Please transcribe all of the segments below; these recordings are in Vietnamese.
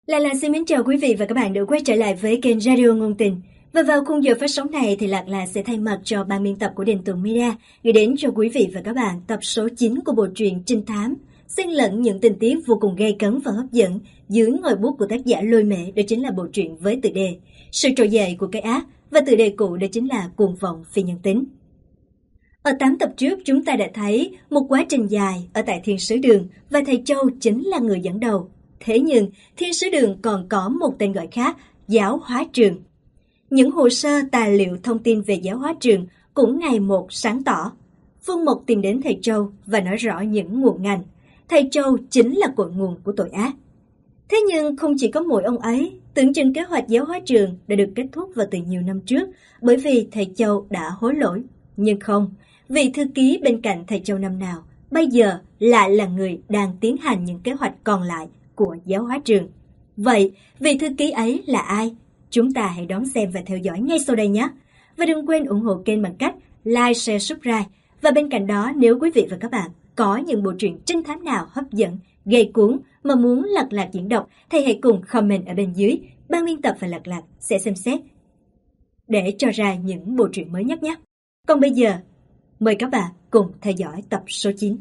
Xin mến chào quý vị và các bạn đã quay trở lại với kênh Radio Ngôn Tình. Và vào khung giờ phát sóng này thì Lạc sẽ thay mặt cho ban biên tập của Đình Tùng Media gửi đến cho quý vị và các bạn tập số 9 của bộ truyện trinh thám, xen lẫn những tình tiết vô cùng gay cấn và hấp dẫn dưới ngòi bút của tác giả Lôi Mễ. Đó chính là bộ truyện với tựa đề Sự trỗi dậy của cái ác, và tựa đề cũ đó chính là Cuồng vọng phi nhân tính. Ở 8 tập trước chúng ta đã thấy một quá trình dài ở tại Thiên Sứ Đường và thầy Châu chính là người dẫn đầu. Thế nhưng, Thiên Sứ Đường còn có một tên gọi khác, Giáo Hóa Trường. Những hồ sơ tài liệu thông tin về Giáo Hóa Trường cũng ngày một sáng tỏ. Phương Mộc tìm đến thầy Châu và nói rõ những nguồn ngành. Thầy Châu chính là cội nguồn của tội ác. Thế nhưng không chỉ có mỗi ông ấy, tưởng chừng kế hoạch Giáo Hóa Trường đã được kết thúc vào từ nhiều năm trước bởi vì thầy Châu đã hối lỗi. Nhưng không, vị thư ký bên cạnh thầy Châu năm nào bây giờ lại là người đang tiến hành những kế hoạch còn lại của Giáo Hóa Trường. Vậy, vị thư ký ấy là ai? Chúng ta hãy đón xem và theo dõi ngay sau đây nhé. Và đừng quên ủng hộ kênh bằng cách like, share, subscribe. Và bên cạnh đó, nếu quý vị và các bạn có những bộ truyện trinh thám nào hấp dẫn, gây cuốn mà muốn Lạc diễn đọc thì hãy cùng comment ở bên dưới. Ban biên tập và Lạc sẽ xem xét để cho ra những bộ truyện mới nhất nhé. Còn bây giờ, mời các bạn cùng theo dõi tập số 9.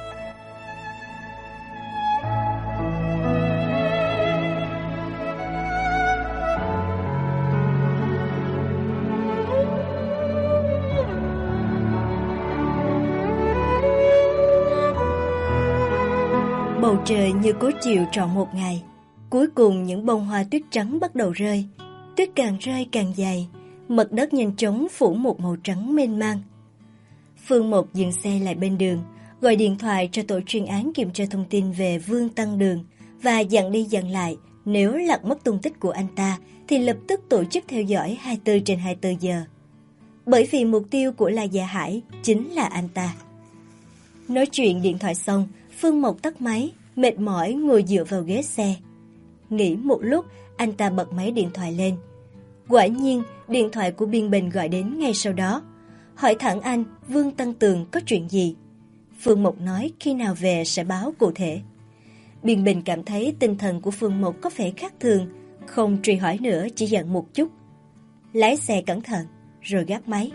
Bầu trời như cố chịu trọn một ngày. Cuối cùng những bông hoa tuyết trắng bắt đầu rơi. Tuyết càng rơi càng dày, mặt đất nhanh chóng phủ một màu trắng mênh mang. Phương Mộc dừng xe lại bên đường, gọi điện thoại cho tổ chuyên án kiểm tra thông tin về Vương Tăng Đường và dặn đi dặn lại, nếu lạc mất tung tích của anh ta thì lập tức tổ chức theo dõi 24/24 giờ. Bởi vì mục tiêu của La Gia Hải chính là anh ta. Nói chuyện điện thoại xong, Phương Mộc tắt máy, mệt mỏi ngồi dựa vào ghế xe. Nghĩ một lúc, anh ta bật máy điện thoại lên. Quả nhiên, điện thoại của Biên Bình gọi đến ngay sau đó. Hỏi thẳng anh, Vương Tăng Tường có chuyện gì? Phương Mộc nói khi nào về sẽ báo cụ thể. Biên Bình cảm thấy tinh thần của Phương Mộc có vẻ khác thường, không truy hỏi nữa, chỉ dặn một chút. Lái xe cẩn thận, rồi gác máy.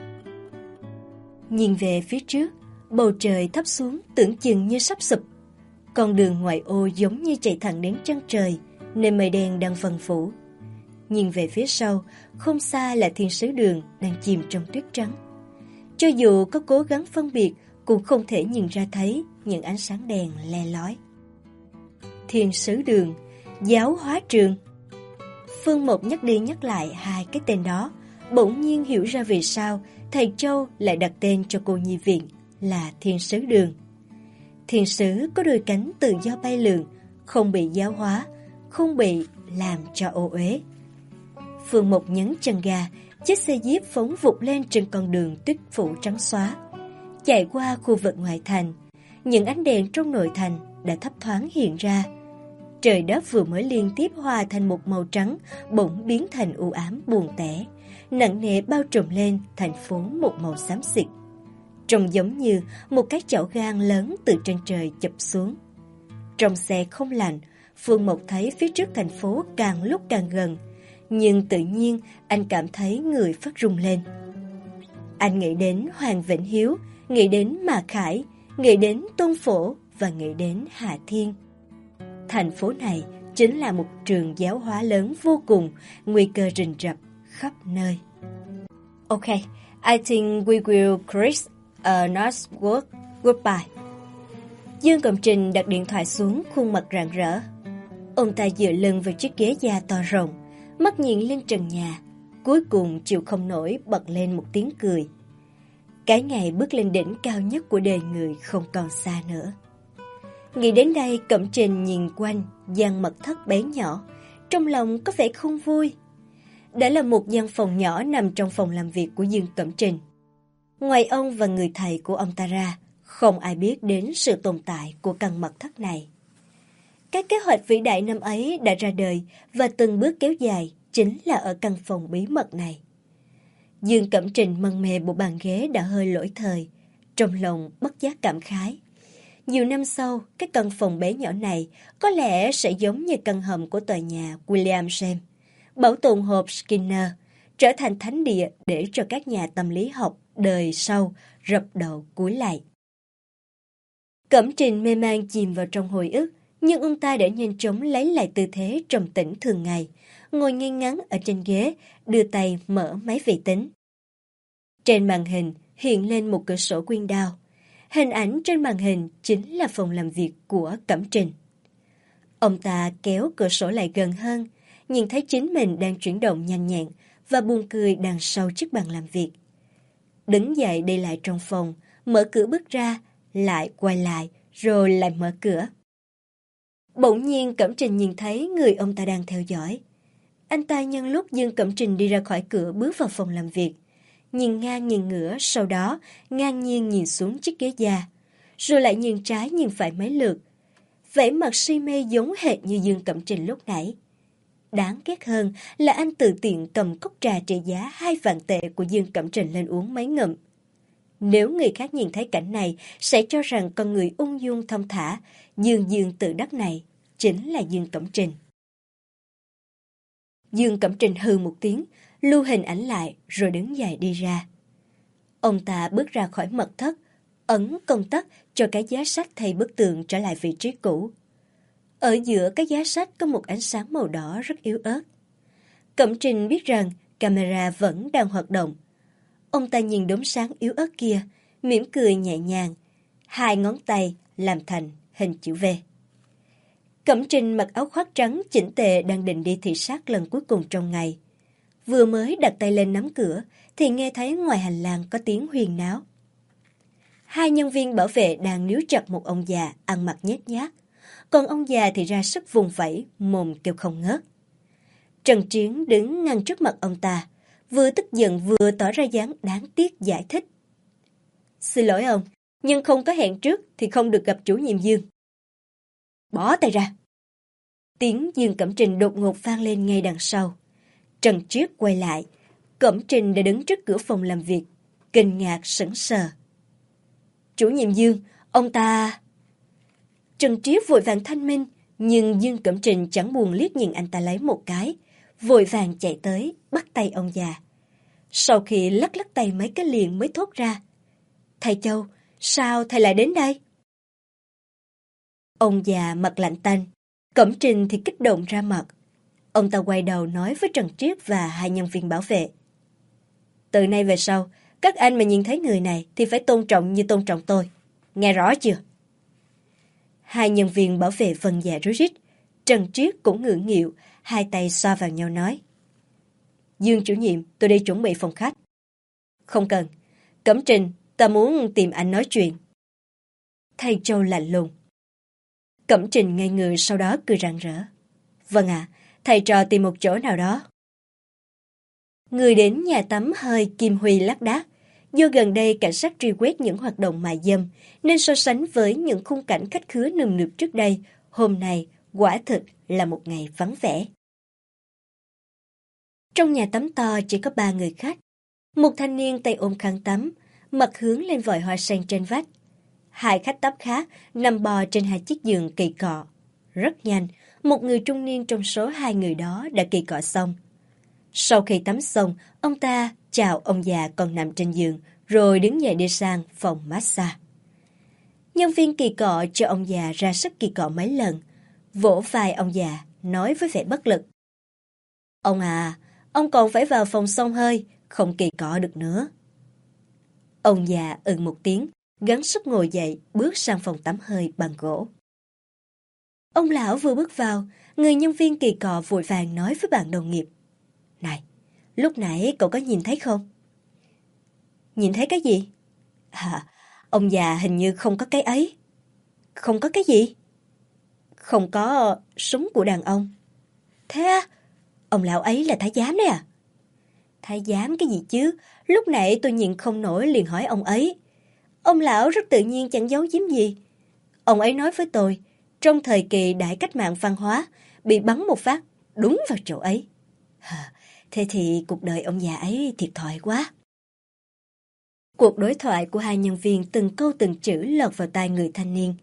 Nhìn về phía trước, bầu trời thấp xuống tưởng chừng như sắp sụp. Con đường ngoại ô giống như chạy thẳng đến chân trời, nên mây đen đang phần phủ. Nhìn về phía sau, không xa là Thiên Sứ Đường đang chìm trong tuyết trắng. Cho dù có cố gắng phân biệt, cũng không thể nhìn ra thấy những ánh sáng đèn le lói. Thiên Sứ Đường, Giáo Hóa Trường. Phương Mộc nhắc đi nhắc lại hai cái tên đó, bỗng nhiên hiểu ra vì sao thầy Châu lại đặt tên cho cô nhi viện là Thiên Sứ Đường. Thiên sứ có đôi cánh tự do bay lượn, không bị giáo hóa, không bị làm cho ô uế. Phương Mộc nhấn chân ga, chiếc xe jeep phóng vụt lên trên con đường tuyết phủ trắng xóa. Chạy qua khu vực ngoại thành, những ánh đèn trong nội thành đã thấp thoáng hiện ra. Trời đất vừa mới liên tiếp hòa thành một màu trắng, bỗng biến thành u ám buồn tẻ, nặng nề bao trùm lên thành phố một màu xám xịt. Trông giống như một cái chảo gang lớn từ trên trời chụp xuống. Trong xe không lạnh, Phương Mộc thấy phía trước thành phố càng lúc càng gần, nhưng tự nhiên anh cảm thấy người phát run lên. Anh nghĩ đến Hoàng Vĩnh Hiếu, nghĩ đến Mạc Khải, nghĩ đến Tôn Phổ và nghĩ đến Hạ Thiên. Thành phố này chính là một trường giáo hóa lớn vô cùng, nguy cơ rình rập khắp nơi. Okay, I think we will cross North Work. Goodbye. Dương Cẩm Trình đặt điện thoại xuống, khuôn mặt rạng rỡ. Ông ta dựa lưng vào chiếc ghế da to rộng, mắt nhìn lên trần nhà, cuối cùng chịu không nổi bật lên một tiếng cười. Cái ngày bước lên đỉnh cao nhất của đời người không còn xa nữa. Nghĩ đến đây, Cẩm Trình nhìn quanh gian mật thất bé nhỏ, trong lòng có vẻ không vui. Đã là một gian phòng nhỏ nằm trong phòng làm việc của Dương Cẩm Trình. Ngoài ông và người thầy của ông ta ra, không ai biết đến sự tồn tại của căn mật thất này. Các kế hoạch vĩ đại năm ấy đã ra đời và từng bước kéo dài chính là ở căn phòng bí mật này. Dương Cẩm Trình mân mê bộ bàn ghế đã hơi lỗi thời, trong lòng bất giác cảm khái. Nhiều năm sau, cái căn phòng bé nhỏ này có lẽ sẽ giống như căn hầm của tòa nhà William James, bảo tồn hộp Skinner, trở thành thánh địa để cho các nhà tâm lý học đời sau rập đầu cúi lại. Cẩm Trình mê man chìm vào trong hồi ức, nhưng ông ta đã nhanh chóng lấy lại tư thế trầm tĩnh thường ngày, ngồi ngay ngắn ở trên ghế, đưa tay mở máy vi tính. Trên màn hình hiện lên một cửa sổ window. Hình ảnh trên màn hình chính là phòng làm việc của Cẩm Trình. Ông ta kéo cửa sổ lại gần hơn, nhìn thấy chính mình đang chuyển động nhanh nhẹn và buồn cười đằng sau chiếc bàn làm việc. Đứng dậy đi lại trong phòng, mở cửa bước ra, lại quay lại, rồi lại mở cửa. Bỗng nhiên Cẩm Trình nhìn thấy người ông ta đang theo dõi. Anh ta nhân lúc Dương Cẩm Trình đi ra khỏi cửa bước vào phòng làm việc, nhìn ngang nhìn ngửa, sau đó ngang nhiên nhìn xuống chiếc ghế da, rồi lại nhìn trái nhìn phải mấy lượt. Vẻ mặt si mê giống hệt như Dương Cẩm Trình lúc nãy. Đáng ghét hơn là anh tự tiện cầm cốc trà trị giá 2 vạn tệ của Dương Cẩm Trình lên uống mấy ngụm. Nếu người khác nhìn thấy cảnh này sẽ cho rằng con người ung dung thong thả, dương dương tự đắc này chính là Dương Cẩm Trình. Dương Cẩm Trình hừ một tiếng, lưu hình ảnh lại rồi đứng dậy đi ra. Ông ta bước ra khỏi mật thất, ấn công tắc cho cái giá sách thay bức tường trở lại vị trí cũ. Ở giữa cái giá sách có một ánh sáng màu đỏ rất yếu ớt. Cẩm Trình biết rằng camera vẫn đang hoạt động. Ông ta nhìn đốm sáng yếu ớt kia, mỉm cười nhẹ nhàng, 2 ngón tay làm thành hình chữ V. Cẩm Trình mặc áo khoác trắng chỉnh tề đang định đi thị sát lần cuối cùng trong ngày. Vừa mới đặt tay lên nắm cửa thì nghe thấy ngoài hành lang có tiếng huyên náo. 2 nhân viên bảo vệ đang níu chặt một ông già ăn mặc nhếch nhác, còn ông già thì ra sức vùng vẫy, mồm kêu không ngớt. Trần Chiến đứng ngăn trước mặt ông ta, vừa tức giận vừa tỏ ra dáng đáng tiếc giải thích. Xin lỗi ông, nhưng không có hẹn trước thì không được gặp chủ nhiệm Dương. Bỏ tay ra. Tiếng Dương Cẩm Trình đột ngột vang lên ngay đằng sau. Trần Triết quay lại, Cẩm Trình đã đứng trước cửa phòng làm việc, kinh ngạc sững sờ. Chủ nhiệm Dương, ông ta... Trần Triết vội vàng thanh minh, nhưng Dương Cẩm Trình chẳng buồn liếc nhìn anh ta lấy một cái, vội vàng chạy tới, bắt tay ông già. Sau khi lắc lắc tay mấy cái liền mới thốt ra. Thầy Châu, sao thầy lại đến đây? Ông già mặt lạnh tanh, Cẩm Trình thì kích động ra mặt. Ông ta quay đầu nói với Trần Triết và 2 nhân viên bảo vệ. Từ nay về sau, các anh mà nhìn thấy người này thì phải tôn trọng như tôn trọng tôi. Nghe rõ chưa? 2 nhân viên bảo vệ vâng dạ rối rít. Trần Triết cũng ngượng nghịu, 2 tay xoa vào nhau nói. Dương chủ nhiệm, tôi đi chuẩn bị phòng khách. Không cần. Cẩm Trình, ta muốn tìm anh nói chuyện. Thầy Châu lạnh lùng. Cẩm Trình ngây người sau đó cười rạng rỡ. Vâng ạ, thầy trò tìm một chỗ nào đó. Người đến nhà tắm hơi Kim Huy lác đác. Do gần đây cảnh sát truy quét những hoạt động mại dâm, nên so sánh với những khung cảnh khách khứa nườm nượp trước đây, hôm nay quả thực là một ngày vắng vẻ. Trong nhà tắm to chỉ có 3 người khách. Một thanh niên tay ôm khăn tắm, mặt hướng lên vòi hoa sen trên vách. 2 khách tắm khác nằm bò trên 2 chiếc giường kỳ cọ. Rất nhanh, một người trung niên trong số 2 người đó đã kỳ cọ xong. Sau khi tắm xong, ông ta chào ông già còn nằm trên giường, rồi đứng dậy đi sang phòng massage. Nhân viên kỳ cọ cho ông già ra sức kỳ cọ mấy lần, vỗ vai ông già, nói với vẻ bất lực. Ông à, ông còn phải vào phòng xông hơi, không kỳ cọ được nữa. Ông già một tiếng, gắng sức ngồi dậy, bước sang phòng tắm hơi bằng gỗ. Ông lão vừa bước vào, người nhân viên kỳ cọ vội vàng nói với bạn đồng nghiệp. Này, lúc nãy cậu có nhìn thấy không? Nhìn thấy cái gì? À, ông già hình như không có cái ấy. Không có cái gì? Không có súng của đàn ông. Thế à? Ông lão ấy là thái giám đấy à? Thái giám cái gì chứ? Lúc nãy tôi nhìn không nổi liền hỏi ông ấy. Ông lão rất tự nhiên chẳng giấu giếm gì. Ông ấy nói với tôi, trong thời kỳ đại cách mạng văn hóa, bị bắn một phát, đúng vào chỗ ấy. Thế thì cuộc đời ông già ấy thiệt thòi quá. Cuộc đối thoại của 2 nhân viên từng câu từng chữ lọt vào tai người thanh niên,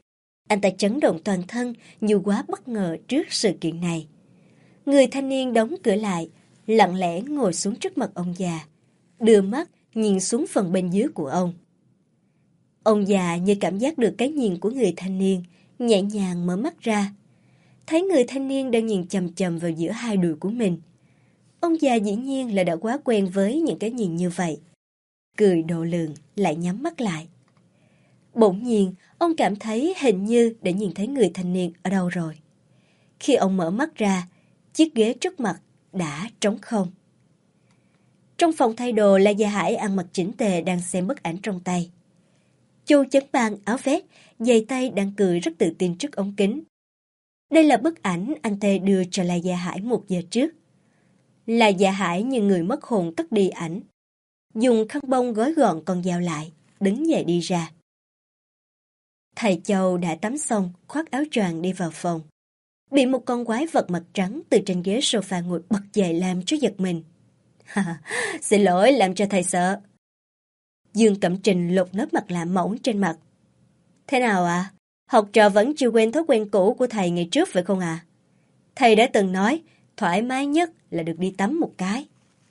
Anh ta chấn động toàn thân như quá bất ngờ trước sự kiện này. Người thanh niên đóng cửa lại, lặng lẽ ngồi xuống trước mặt ông già, đưa mắt nhìn xuống phần bên dưới của ông. Ông già như cảm giác được cái nhìn của người thanh niên, nhẹ nhàng mở mắt ra. Thấy người thanh niên đang nhìn chằm chằm vào giữa hai đùi của mình. Ông già dĩ nhiên là đã quá quen với những cái nhìn như vậy. Cười độ lượng lại nhắm mắt lại. Bỗng nhiên, ông cảm thấy hình như đã nhìn thấy người thanh niên ở đâu rồi. Khi ông mở mắt ra, chiếc ghế trước mặt đã trống không. Trong phòng thay đồ là Gia Hải ăn mặc chỉnh tề đang xem bức ảnh trong tay. Chu Chấn Bang áo vest, giày tay đang cười rất tự tin trước ống kính. Đây là bức ảnh anh Tê đưa cho La Gia Hải 1 giờ trước. La Gia Hải như người mất hồn cất đi ảnh, dùng khăn bông gói gọn con dao lại, đứng dậy đi ra. Thầy Châu đã tắm xong, khoác áo choàng đi vào phòng. Bị một con quái vật mặt trắng từ trên ghế sofa ngồi bật dậy làm cho giật mình. Xin lỗi làm cho thầy sợ. Dương Cẩm Trình lột lớp mặt nạ mỏng trên mặt. Thế nào ạ? Học trò vẫn chưa quên thói quen cũ của thầy ngày trước phải không ạ? Thầy đã từng nói thoải mái nhất là được đi tắm một cái.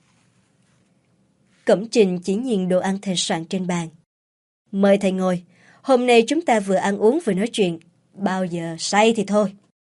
Cẩm Trình chỉ nhìn đồ ăn thầy soạn trên bàn. Mời thầy ngồi. Hôm nay chúng ta vừa ăn uống vừa nói chuyện. Bao giờ say thì thôi.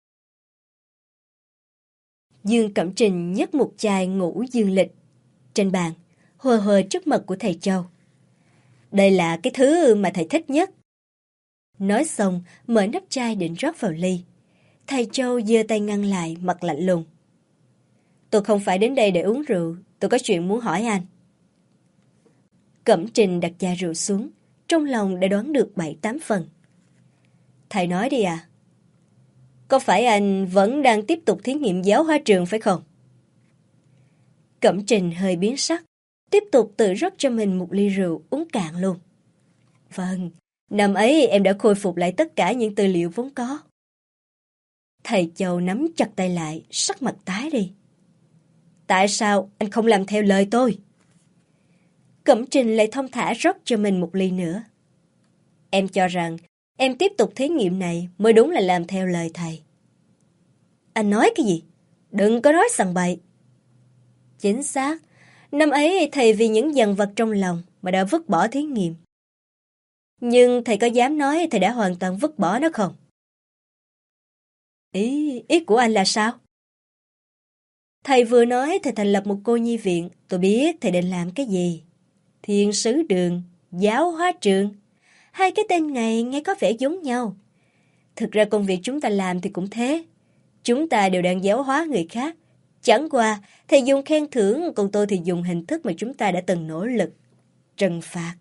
Dương Cẩm Trình nhấc một chai ngũ dương lịch trên bàn, hờ hờ trước mặt của thầy Châu. Đây là cái thứ mà thầy thích nhất. Nói xong, mở nắp chai định rót vào ly. Thầy Châu giơ tay ngăn lại, mặt lạnh lùng. Tôi không phải đến đây để uống rượu, tôi có chuyện muốn hỏi anh. Cẩm Trình đặt chai rượu xuống, trong lòng đã đoán được 7-8 phần. Thầy nói đi à? Có phải anh vẫn đang tiếp tục thí nghiệm giáo hóa trường phải không? Cẩm Trình hơi biến sắc, tiếp tục tự rót cho mình một ly rượu uống cạn luôn. Vâng, năm ấy em đã khôi phục lại tất cả những tư liệu vốn có. Thầy Châu nắm chặt tay lại, sắc mặt tái đi. Tại sao anh không làm theo lời tôi? Cẩm Trình lại thong thả rót cho mình một ly nữa. Em cho rằng em tiếp tục thí nghiệm này mới đúng là làm theo lời thầy. Anh nói cái gì? Đừng có nói sằng bậy. Chính xác, năm ấy thầy vì những dằn vặt trong lòng mà đã vứt bỏ thí nghiệm. Nhưng thầy có dám nói thầy đã hoàn toàn vứt bỏ nó không? Ý của anh là sao? Thầy vừa nói thầy thành lập một cô nhi viện, tôi biết thầy định làm cái gì. Thiên sứ đường, giáo hóa trường. Hai cái tên này nghe có vẻ giống nhau. Thực ra công việc chúng ta làm thì cũng thế. Chúng ta đều đang giáo hóa người khác. Chẳng qua, thầy dùng khen thưởng, còn tôi thì dùng hình thức mà chúng ta đã từng nỗ lực. Trừng phạt.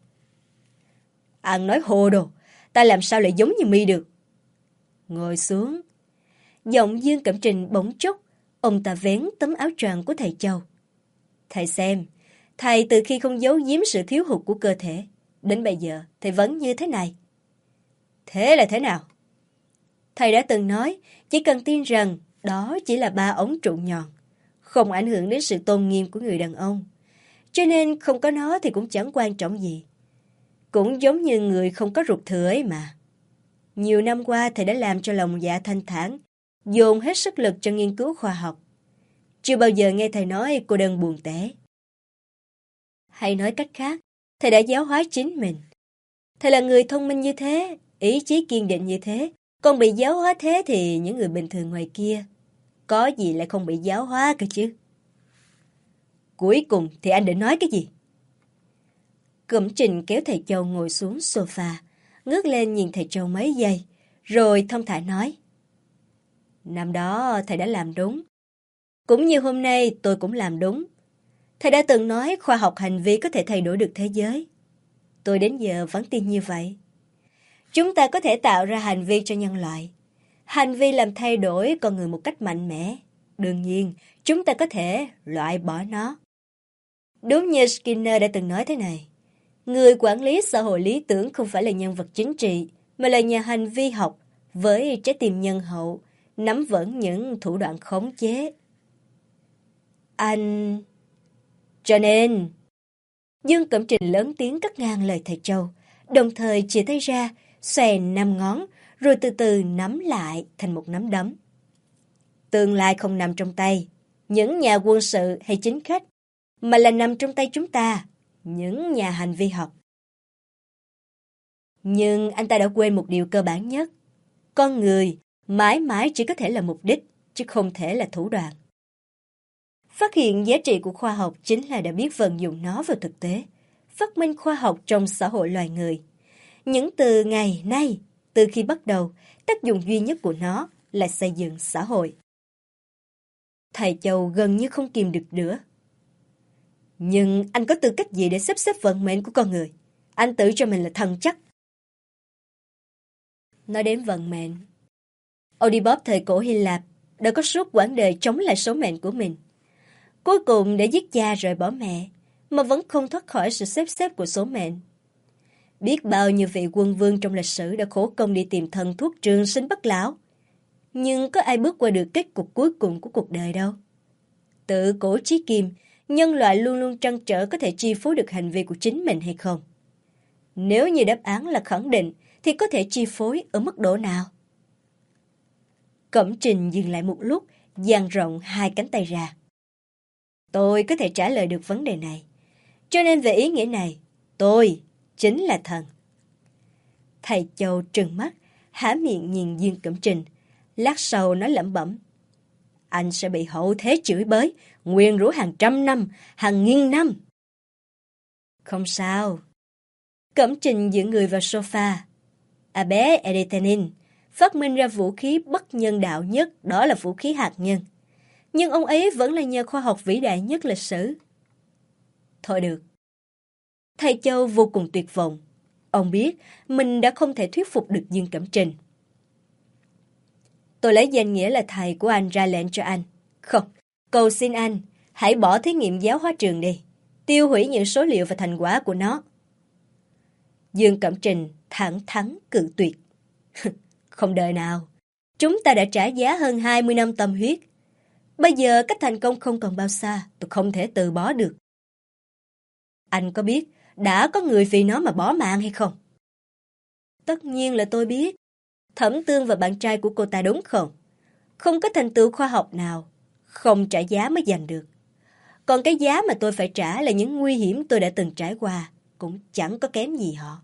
Anh nói hồ đồ, ta làm sao lại giống như mi được? Ngồi xuống. Giọng Dương Cẩm Trình bỗng chốc, ông ta vén tấm áo choàng của thầy Châu. Thầy xem, thầy từ khi không giấu giếm sự thiếu hụt của cơ thể, đến bây giờ thầy vẫn như thế này. Thế là thế nào? Thầy đã từng nói, chỉ cần tin rằng đó chỉ là 3 ống trụ nhọn, không ảnh hưởng đến sự tôn nghiêm của người đàn ông. Cho nên không có nó thì cũng chẳng quan trọng gì. Cũng giống như người không có ruột thừa ấy mà. Nhiều năm qua thầy đã làm cho lòng dạ thanh thản, dồn hết sức lực cho nghiên cứu khoa học. Chưa bao giờ nghe thầy nói cô đơn buồn tẻ. Hay nói cách khác, thầy đã giáo hóa chính mình. Thầy là người thông minh như thế, ý chí kiên định như thế, còn bị giáo hóa thế thì những người bình thường ngoài kia có gì lại không bị giáo hóa cơ chứ? Cuối cùng thì anh định nói cái gì? Cẩm Trình kéo thầy Châu ngồi xuống sofa, ngước lên nhìn thầy Châu mấy giây, rồi thông thả nói. Năm đó thầy đã làm đúng. Cũng như hôm nay tôi cũng làm đúng. Thầy đã từng nói khoa học hành vi có thể thay đổi được thế giới. Tôi đến giờ vẫn tin như vậy. Chúng ta có thể tạo ra hành vi cho nhân loại. Hành vi làm thay đổi con người một cách mạnh mẽ. Đương nhiên, chúng ta có thể loại bỏ nó. Đúng như Skinner đã từng nói thế này. Người quản lý xã hội lý tưởng không phải là nhân vật chính trị, mà là nhà hành vi học với trái tim nhân hậu, nắm vững những thủ đoạn khống chế. Anh... Cho nên... Dương Cẩm Trình lớn tiếng cắt ngang lời thầy Châu, đồng thời chia tay ra, xòe 5 ngón, rồi từ từ nắm lại thành một nắm đấm. Tương lai không nằm trong tay những nhà quân sự hay chính khách, mà là nằm trong tay chúng ta, những nhà hành vi học. Nhưng anh ta đã quên một điều cơ bản nhất. Con người mãi mãi chỉ có thể là mục đích, chứ không thể là thủ đoạn. Phát hiện giá trị của khoa học chính là đã biết vận dụng nó vào thực tế, phát minh khoa học trong xã hội loài người. Những từ ngày nay, từ khi bắt đầu, tác dụng duy nhất của nó là xây dựng xã hội. Thầy Châu gần như không kìm được nữa. Nhưng anh có tư cách gì để sắp xếp vận mệnh của con người? Anh tự cho mình là thần chắc. Nói đến vận mệnh, Oedipus thời cổ Hy Lạp đã có suốt quãng đời chống lại số mệnh của mình. Cuối cùng để giết cha rời bỏ mẹ, mà vẫn không thoát khỏi sự xếp xếp của số mệnh. Biết bao nhiêu vị quân vương trong lịch sử đã khổ công đi tìm thần thuốc trường sinh bất lão. Nhưng có ai bước qua được kết cục cuối cùng của cuộc đời đâu. Tự cổ chí kim, nhân loại luôn luôn trăn trở có thể chi phối được hành vi của chính mình hay không. Nếu như đáp án là khẳng định, thì có thể chi phối ở mức độ nào? Cẩm Trình dừng lại một lúc, dang rộng hai cánh tay ra. Tôi có thể trả lời được vấn đề này. Cho nên về ý nghĩa này, tôi chính là thần. Thầy Châu trừng mắt, há miệng nhìn Dương Cẩm Trình. Lát sau nói lẩm bẩm. Anh sẽ bị hậu thế chửi bới, nguyền rủa hàng trăm năm, hàng nghìn năm. Không sao. Cẩm Trình dựa người vào sofa. Albert Einstein phát minh ra vũ khí bất nhân đạo nhất, đó là vũ khí hạt nhân. Nhưng ông ấy vẫn là nhà khoa học vĩ đại nhất lịch sử. Thôi được. Thầy Châu vô cùng tuyệt vọng. Ông biết mình đã không thể thuyết phục được Dương Cẩm Trình. Tôi lấy danh nghĩa là thầy của anh ra lệnh cho anh. Không, cầu xin anh, hãy bỏ thí nghiệm giáo hóa trường đi. Tiêu hủy những số liệu và thành quả của nó. Dương Cẩm Trình thẳng thắn cự tuyệt. Không đời nào. Chúng ta đã trả giá hơn 20 năm tâm huyết. Bây giờ cách thành công không còn bao xa, tôi không thể từ bỏ được. Anh có biết đã có người vì nó mà bỏ mạng hay không? Tất nhiên là tôi biết. Thẩm Tương và bạn trai của cô ta đúng không? Không có thành tựu khoa học nào, không trả giá mới giành được. Còn cái giá mà tôi phải trả là những nguy hiểm tôi đã từng trải qua, cũng chẳng có kém gì họ.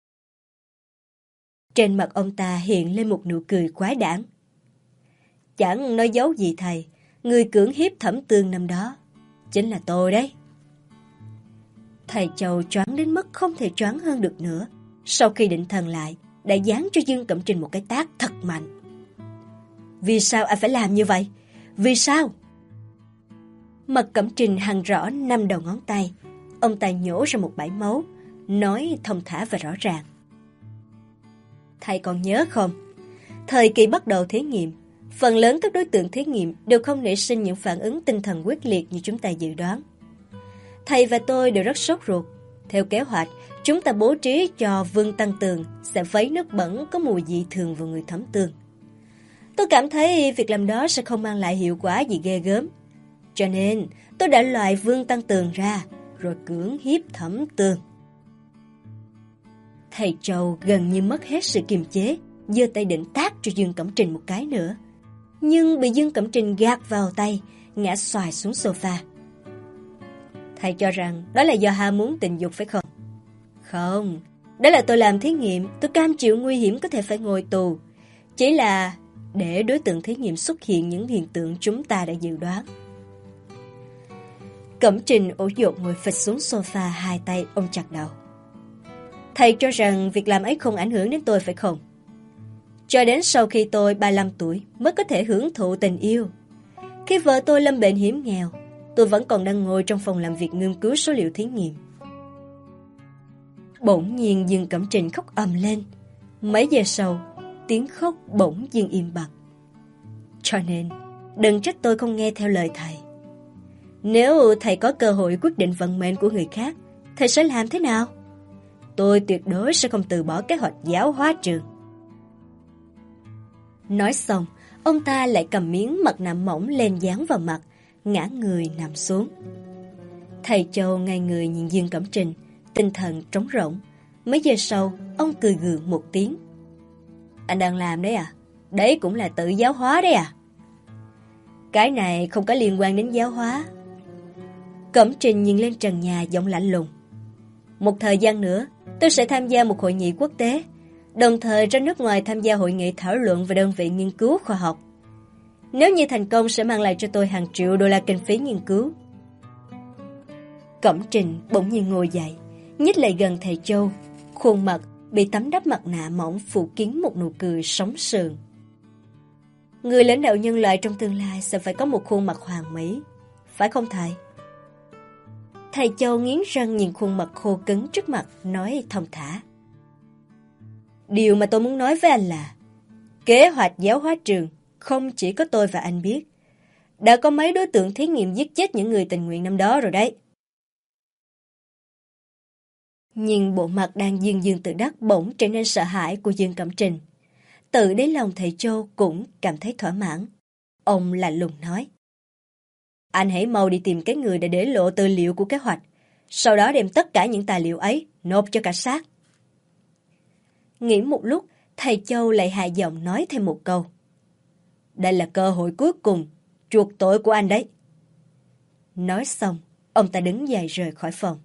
Trên mặt ông ta hiện lên một nụ cười quái đản. Chẳng nói dấu gì thầy, người cưỡng hiếp Thẩm Tương năm đó chính là tôi đấy. Thầy Châu choáng đến mức không thể choáng hơn được nữa. Sau khi định thần lại, đã giáng cho Dương Cẩm Trình một cái tát thật mạnh. Vì sao anh phải làm như vậy? Vì sao? Mặt Cẩm Trình hằn rõ 5 đầu ngón tay. Ông ta nhổ ra một bãi máu, nói thông thả và rõ ràng. Thầy còn nhớ không? Thời kỳ bắt đầu thí nghiệm, phần lớn các đối tượng thí nghiệm đều không nảy sinh những phản ứng tinh thần quyết liệt như chúng ta dự đoán. Thầy và tôi đều rất sốt ruột. Theo kế hoạch, chúng ta bố trí cho Vương Tăng Tường sẽ vấy nước bẩn có mùi dị thường vào người Thẩm Tương. Tôi cảm thấy việc làm đó sẽ không mang lại hiệu quả gì ghê gớm. Cho nên tôi đã loại Vương Tăng Tường ra, rồi cưỡng hiếp Thẩm Tương. Thầy Châu gần như mất hết sự kiềm chế, giơ tay định tát cho Dương Cẩm Trình một cái nữa. Nhưng bị Dương Cẩm Trình gạt vào tay, ngã xoài xuống sofa. Thầy cho rằng đó là do ham muốn tình dục phải không? Không, đó là tôi làm thí nghiệm, tôi cam chịu nguy hiểm có thể phải ngồi tù. Chỉ là để đối tượng thí nghiệm xuất hiện những hiện tượng chúng ta đã dự đoán. Cẩm Trình ổ dột ngồi phịch xuống sofa, hai tay ôm chặt đầu. Thầy cho rằng việc làm ấy không ảnh hưởng đến tôi phải không? Cho đến sau khi tôi 35 tuổi mới có thể hưởng thụ tình yêu. Khi vợ tôi lâm bệnh hiểm nghèo, tôi vẫn còn đang ngồi trong phòng làm việc nghiên cứu số liệu thí nghiệm. Bỗng nhiên Dương Cẩm Trình khóc ầm lên. Mấy giây sau, tiếng khóc bỗng dưng im bặt. Cho nên, đừng trách tôi không nghe theo lời thầy. Nếu thầy có cơ hội quyết định vận mệnh của người khác, thầy sẽ làm thế nào? Tôi tuyệt đối sẽ không từ bỏ kế hoạch giáo hóa trường. Nói xong, ông ta lại cầm miếng mặt nạ mỏng lên dán vào mặt, ngã người nằm xuống. Thầy Châu ngay người nhìn Dương Cẩm Trình, tinh thần trống rỗng. Mấy giờ sau, ông cười gượng một tiếng. Anh đang làm đấy à? Đấy cũng là tự giáo hóa đấy à? Cái này không có liên quan đến giáo hóa. Cẩm Trình nhìn lên trần nhà giọng lạnh lùng. Một thời gian nữa, tôi sẽ tham gia một hội nghị quốc tế, đồng thời ra nước ngoài tham gia hội nghị thảo luận về đơn vị nghiên cứu khoa học. Nếu như thành công sẽ mang lại cho tôi hàng triệu đô la kinh phí nghiên cứu. Cẩm Trình bỗng nhiên ngồi dậy, nhích lại gần thầy Châu, khuôn mặt bị tấm đắp mặt nạ mỏng phủ kín một nụ cười sống sườn. Người lãnh đạo nhân loại trong tương lai sẽ phải có một khuôn mặt hoàn mỹ, phải không thầy? Thầy Châu nghiến răng nhìn khuôn mặt khô cứng trước mặt, nói thong thả. Điều mà tôi muốn nói với anh là kế hoạch giáo hóa trường không chỉ có tôi và anh biết. Đã có mấy đối tượng thí nghiệm giết chết những người tình nguyện năm đó rồi đấy. Nhìn bộ mặt đang dương dương tự đắc bỗng trở nên sợ hãi của Dương Cẩm Trình. Tự đáy lòng thầy Châu cũng cảm thấy thỏa mãn. Ông lạnh lùng nói. Anh hãy mau đi tìm cái người đã để lộ tư liệu của kế hoạch. Sau đó đem tất cả những tài liệu ấy nộp cho cảnh sát. Nghĩ một lúc, thầy Châu lại hạ giọng nói thêm một câu. Đây là cơ hội cuối cùng, chuộc tội của anh đấy. Nói xong, ông ta đứng dậy rời khỏi phòng.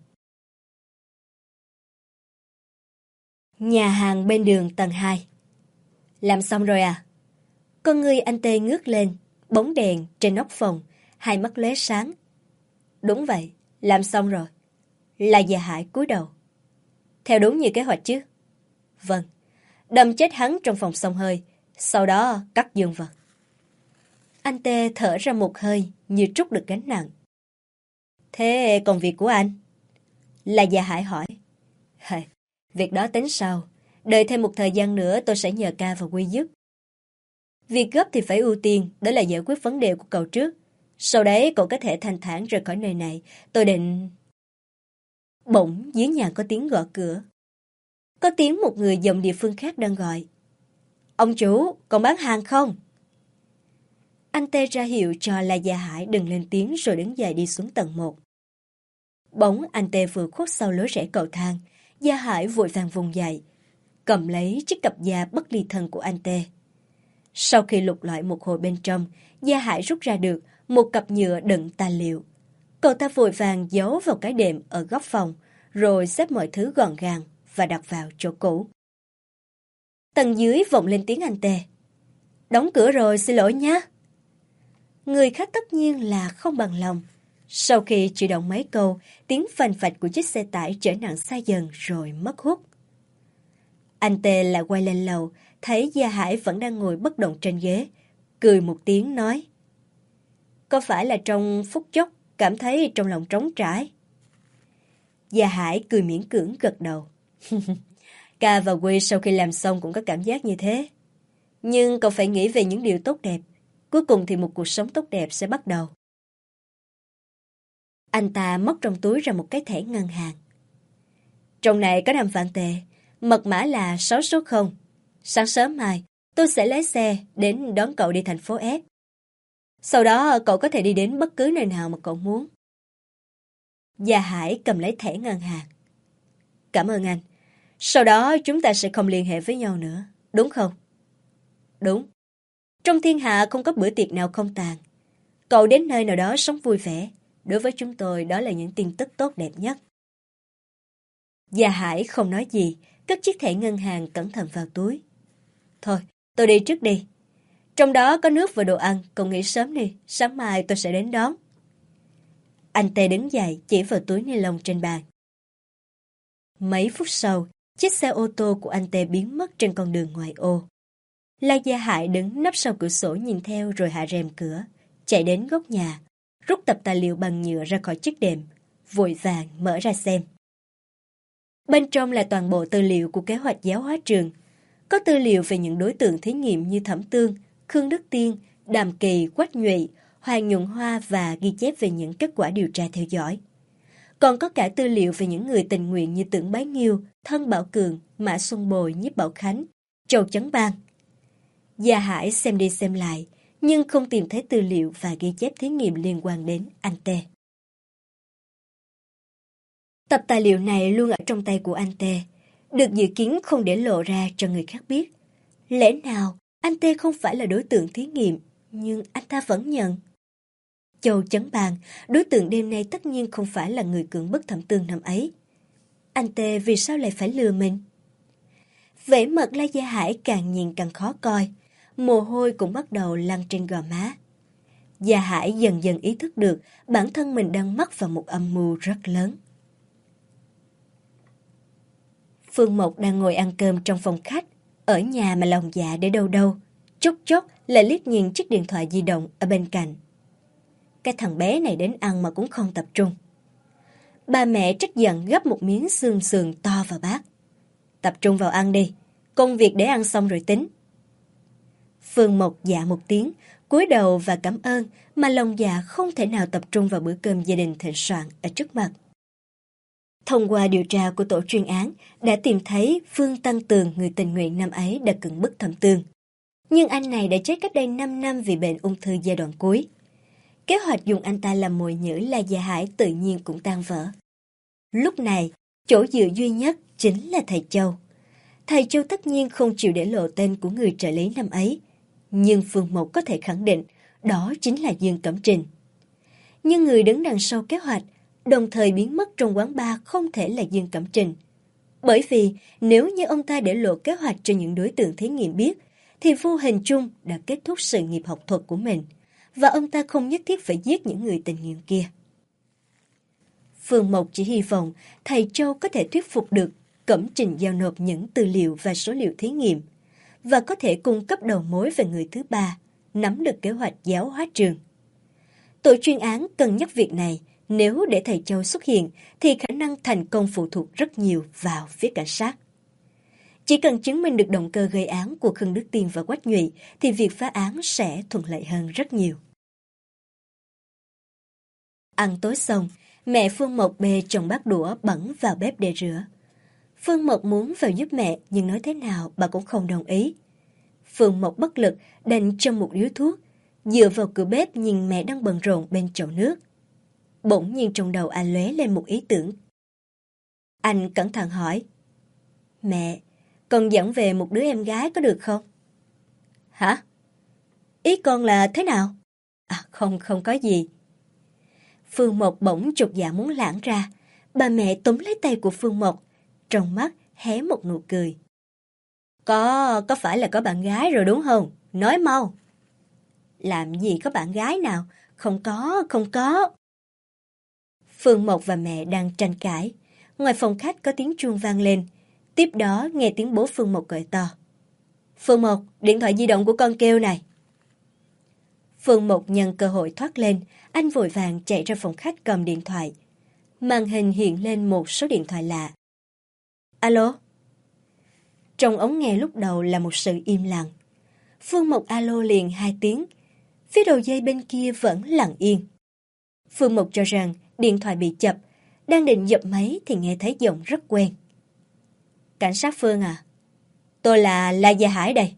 Nhà hàng bên đường tầng 2. Làm xong rồi à? Con người anh Tê ngước lên, bóng đèn trên nóc phòng, hai mắt lóe sáng. Đúng vậy, làm xong rồi. Là Gia Hải cúi đầu. Theo đúng như kế hoạch chứ? Vâng, đâm chết hắn trong phòng xông hơi, sau đó cắt dương vật. Anh Tê thở ra một hơi như trút được gánh nặng. Thế còn việc của anh? Là Gia Hải hỏi. Việc đó tính sau. Đợi thêm một thời gian nữa tôi sẽ nhờ Ca và Quy giúp. Việc gấp thì phải ưu tiên, đó là giải quyết vấn đề của cậu trước. Sau đấy cậu có thể thanh thản rời khỏi nơi này. Tôi định... Bỗng dưới nhà có tiếng gõ cửa. Có tiếng một người giọng địa phương khác đang gọi. Ông chủ, còn bán hàng không? Anh Tê ra hiệu cho La Gia Hải đừng lên tiếng rồi đứng dậy đi xuống tầng 1. Bỗng anh Tê vừa khuất sau lối rẽ cầu thang. Gia Hải vội vàng vùng dậy, cầm lấy chiếc cặp da bất ly thân của anh Tê. Sau khi lục lọi một hồi bên trong, Gia Hải rút ra được một cặp nhựa đựng tài liệu. Cậu ta vội vàng giấu vào cái đệm ở góc phòng, rồi xếp mọi thứ gọn gàng và đặt vào chỗ cũ. Tầng dưới vọng lên tiếng anh Tê. Đóng cửa rồi, xin lỗi nhé. Người khác tất nhiên là không bằng lòng. Sau khi chỉ động mấy câu, tiếng phành phạch của chiếc xe tải trở nặng xa dần rồi mất hút. Anh Tê lại quay lên lầu, thấy Gia Hải vẫn đang ngồi bất động trên ghế, cười một tiếng nói. Có phải là trong phút chốc cảm thấy trong lòng trống trải? Gia Hải cười miễn cưỡng gật đầu. Ca và Quy sau khi làm xong cũng có cảm giác như thế. Nhưng cậu phải nghĩ về những điều tốt đẹp. Cuối cùng thì một cuộc sống tốt đẹp sẽ bắt đầu. Anh ta móc trong túi ra một cái thẻ ngân hàng. Trong này có 5 vạn tệ, mật mã là 6 số 0. Sáng sớm mai, tôi sẽ lái xe đến đón cậu đi thành phố S. Sau đó cậu có thể đi đến bất cứ nơi nào mà cậu muốn. Gia Hải cầm lấy thẻ ngân hàng. Cảm ơn anh. Sau đó chúng ta sẽ không liên hệ với nhau nữa, đúng không? Đúng. Trong thiên hạ không có bữa tiệc nào không tàn. Cậu đến nơi nào đó sống vui vẻ. Đối với chúng tôi đó là những tin tức tốt đẹp nhất. Gia Hải không nói gì, cất chiếc thẻ ngân hàng cẩn thận vào túi. Thôi, tôi đi trước đi. Trong đó có nước và đồ ăn, cậu nghỉ sớm đi, sáng mai tôi sẽ đến đón. Anh Tê đứng dậy chỉ vào túi ni lông trên bàn. Mấy phút sau, chiếc xe ô tô của anh Tê biến mất trên con đường ngoại ô. La Gia Hải đứng nấp sau cửa sổ nhìn theo rồi hạ rèm cửa, chạy đến góc nhà, rút tập tài liệu bằng nhựa ra khỏi chiếc đệm, vội vàng mở ra xem. Bên trong là toàn bộ tư liệu của kế hoạch giáo hóa trường. Có tư liệu về những đối tượng thí nghiệm như Thẩm Tương, Khương Đức Tiên, Đàm Kỳ, Quách Nhụy, Hoàng Nhuận Hoa và ghi chép về những kết quả điều tra theo dõi. Còn có cả tư liệu về những người tình nguyện như Tưởng Bá Nghiêu, Thân Bảo Cường, Mã Xuân Bồi, Nhiếp Bảo Khánh, Châu Chấn Bang. Gia Hải xem đi xem lại, nhưng không tìm thấy tư liệu và ghi chép thí nghiệm liên quan đến anh Tê. Tập tài liệu này luôn ở trong tay của anh Tê, được dự kiến không để lộ ra cho người khác biết. Lẽ nào anh Tê không phải là đối tượng thí nghiệm, nhưng anh ta vẫn nhận. Châu chấn bàn, đối tượng đêm nay tất nhiên không phải là người cưỡng bức Thẩm Tường năm ấy. Anh Tê vì sao lại phải lừa mình? Vẻ mặt La Gia Hải càng nhìn càng khó coi, mồ hôi cũng bắt đầu lăn trên gò má. Gia Hải dần dần ý thức được bản thân mình đang mắc vào một âm mưu rất lớn. Phương Mộc đang ngồi ăn cơm trong phòng khách, ở nhà mà lòng dạ để đâu đâu, chốc chốc lại liếc nhìn chiếc điện thoại di động ở bên cạnh. Cái thằng bé này đến ăn mà cũng không tập trung. Bà mẹ trách giận gắp một miếng xương sườn to vào bát. Tập trung vào ăn đi, công việc để ăn xong rồi tính. Phương Mộc dạ một tiếng, cúi đầu và cảm ơn, mà lòng dạ không thể nào tập trung vào bữa cơm gia đình thịnh soạn ở trước mặt. Thông qua điều tra của tổ chuyên án, đã tìm thấy Phương Tăng Tường, người tình nguyện năm ấy đã cưỡng bức Thẩm Tường. Nhưng anh này đã chết cách đây 5 năm vì bệnh ung thư giai đoạn cuối. Kế hoạch dùng anh ta làm mồi nhử La Gia Hải tự nhiên cũng tan vỡ. Lúc này, chỗ dựa duy nhất chính là thầy Châu. Thầy Châu tất nhiên không chịu để lộ tên của người trợ lý năm ấy, nhưng Phương Mộc có thể khẳng định đó chính là Dương Cẩm Trình. Nhưng người đứng đằng sau kế hoạch, đồng thời biến mất trong quán bar không thể là Dương Cẩm Trình. Bởi vì nếu như ông ta để lộ kế hoạch cho những đối tượng thí nghiệm biết, thì vô hình chung đã kết thúc sự nghiệp học thuật của mình, và ông ta không nhất thiết phải giết những người tình nguyện kia. Phương Mộc chỉ hy vọng thầy Châu có thể thuyết phục được Cẩm Trình giao nộp những tư liệu và số liệu thí nghiệm, và có thể cung cấp đầu mối về người thứ ba, nắm được kế hoạch giáo hóa trường. Tổ chuyên án cân nhắc việc này, nếu để thầy Châu xuất hiện thì khả năng thành công phụ thuộc rất nhiều vào phía cảnh sát. Chỉ cần chứng minh được động cơ gây án của Khương Đức Tiên và Quách Nhụy thì việc phá án sẽ thuận lợi hơn rất nhiều. Ăn tối xong, mẹ Phương Mộc bê chồng bát đũa bẩn vào bếp để rửa. Phương Mộc muốn vào giúp mẹ nhưng nói thế nào bà cũng không đồng ý. Phương Mộc bất lực đành châm một điếu thuốc, dựa vào cửa bếp nhìn mẹ đang bận rộn bên chậu nước. Bỗng nhiên trong đầu anh lóe lên một ý tưởng. Anh cẩn thận hỏi: Mẹ, con dẫn về một đứa em gái có được không? Hả? Ý con là thế nào? Không có gì. Phương Mộc bỗng chột dạ muốn lãng ra. Bà mẹ túm lấy tay của Phương Mộc, trong mắt hé một nụ cười. Có phải là có bạn gái rồi đúng không? Nói mau. Làm gì có bạn gái nào? Không có. Phương Mộc và mẹ đang tranh cãi. Ngoài phòng khách có tiếng chuông vang lên. Tiếp đó nghe tiếng bố Phương Mộc gọi to. Phương Mộc, điện thoại di động của con kêu này. Phương Mộc nhân cơ hội thoát lên. Anh vội vàng chạy ra phòng khách cầm điện thoại. Màn hình hiện lên một số điện thoại lạ. Alo? Trong ống nghe lúc đầu là một sự im lặng. Phương Mộc alo liền 2 tiếng. Phía đầu dây bên kia vẫn lặng yên. Phương Mộc cho rằng điện thoại bị chập. Đang định dập máy thì nghe thấy giọng rất quen. Cảnh sát Phương à? Tôi là La Gia Hải đây.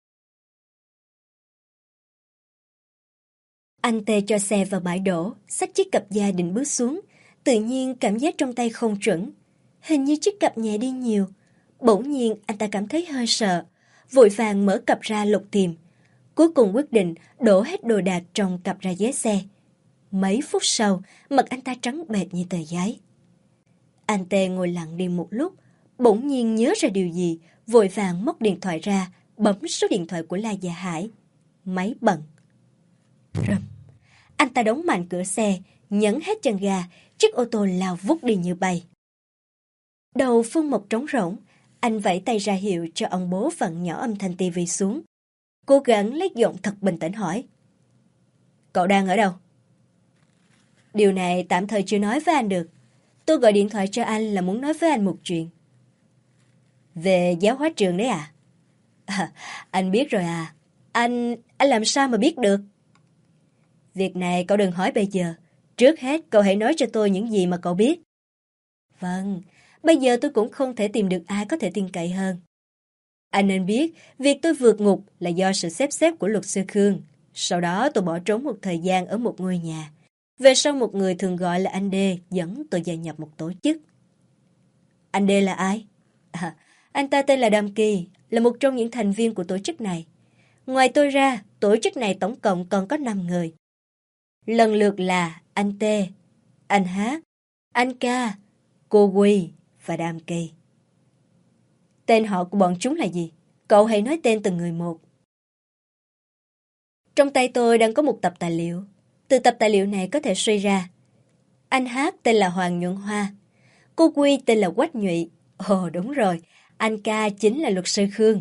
Anh Tê cho xe vào bãi đổ, xách chiếc cặp da định bước xuống. Tự nhiên cảm giác trong tay không chuẩn. Hình như chiếc cặp nhẹ đi nhiều. Bỗng nhiên anh ta cảm thấy hơi sợ. Vội vàng mở cặp ra lục tìm. Cuối cùng quyết định đổ hết đồ đạc trong cặp ra ghế xe. Mấy phút sau, mặt anh ta trắng bệch như tờ giấy. Anh Tê ngồi lặng đi một lúc, bỗng nhiên nhớ ra điều gì, vội vàng móc điện thoại ra, bấm số điện thoại của La Gia Hải. Máy bận. Rầm. Anh ta đóng mạnh cửa xe, nhấn hết chân ga, chiếc ô tô lao vút đi như bay. Đầu Phương Mộc trống rỗng, anh vẫy tay ra hiệu cho ông bố vặn nhỏ âm thanh tivi xuống. Cố gắng lấy giọng thật bình tĩnh hỏi. Cậu đang ở đâu? Điều này tạm thời chưa nói với anh được. Tôi gọi điện thoại cho anh là muốn nói với anh một chuyện. Về giáo hóa trường đấy à? Anh biết rồi à. Anh làm sao mà biết được? Việc này cậu đừng hỏi bây giờ. Trước hết cậu hãy nói cho tôi những gì mà cậu biết. Vâng, bây giờ tôi cũng không thể tìm được ai có thể tin cậy hơn. Anh nên biết, việc tôi vượt ngục là do sự xếp xếp của luật sư Khương. Sau đó tôi bỏ trốn một thời gian ở một ngôi nhà. Về sau một người thường gọi là anh Đê dẫn tôi gia nhập một tổ chức. Anh Đê là ai? Anh ta tên là Đam Kỳ, là một trong những thành viên của tổ chức này. Ngoài tôi ra, tổ chức này tổng cộng còn có 5 người. Lần lượt là anh T, anh H, anh K, cô Quy và Đam Kỳ. Tên họ của bọn chúng là gì? Cậu hãy nói tên từng người một. Trong tay tôi đang có một tập tài liệu. Từ tập tài liệu này có thể suy ra. Anh H tên là Hoàng Nhuận Hoa. Cô Quy tên là Quách Nhụy. Ồ đúng rồi, anh K chính là luật sư Khương.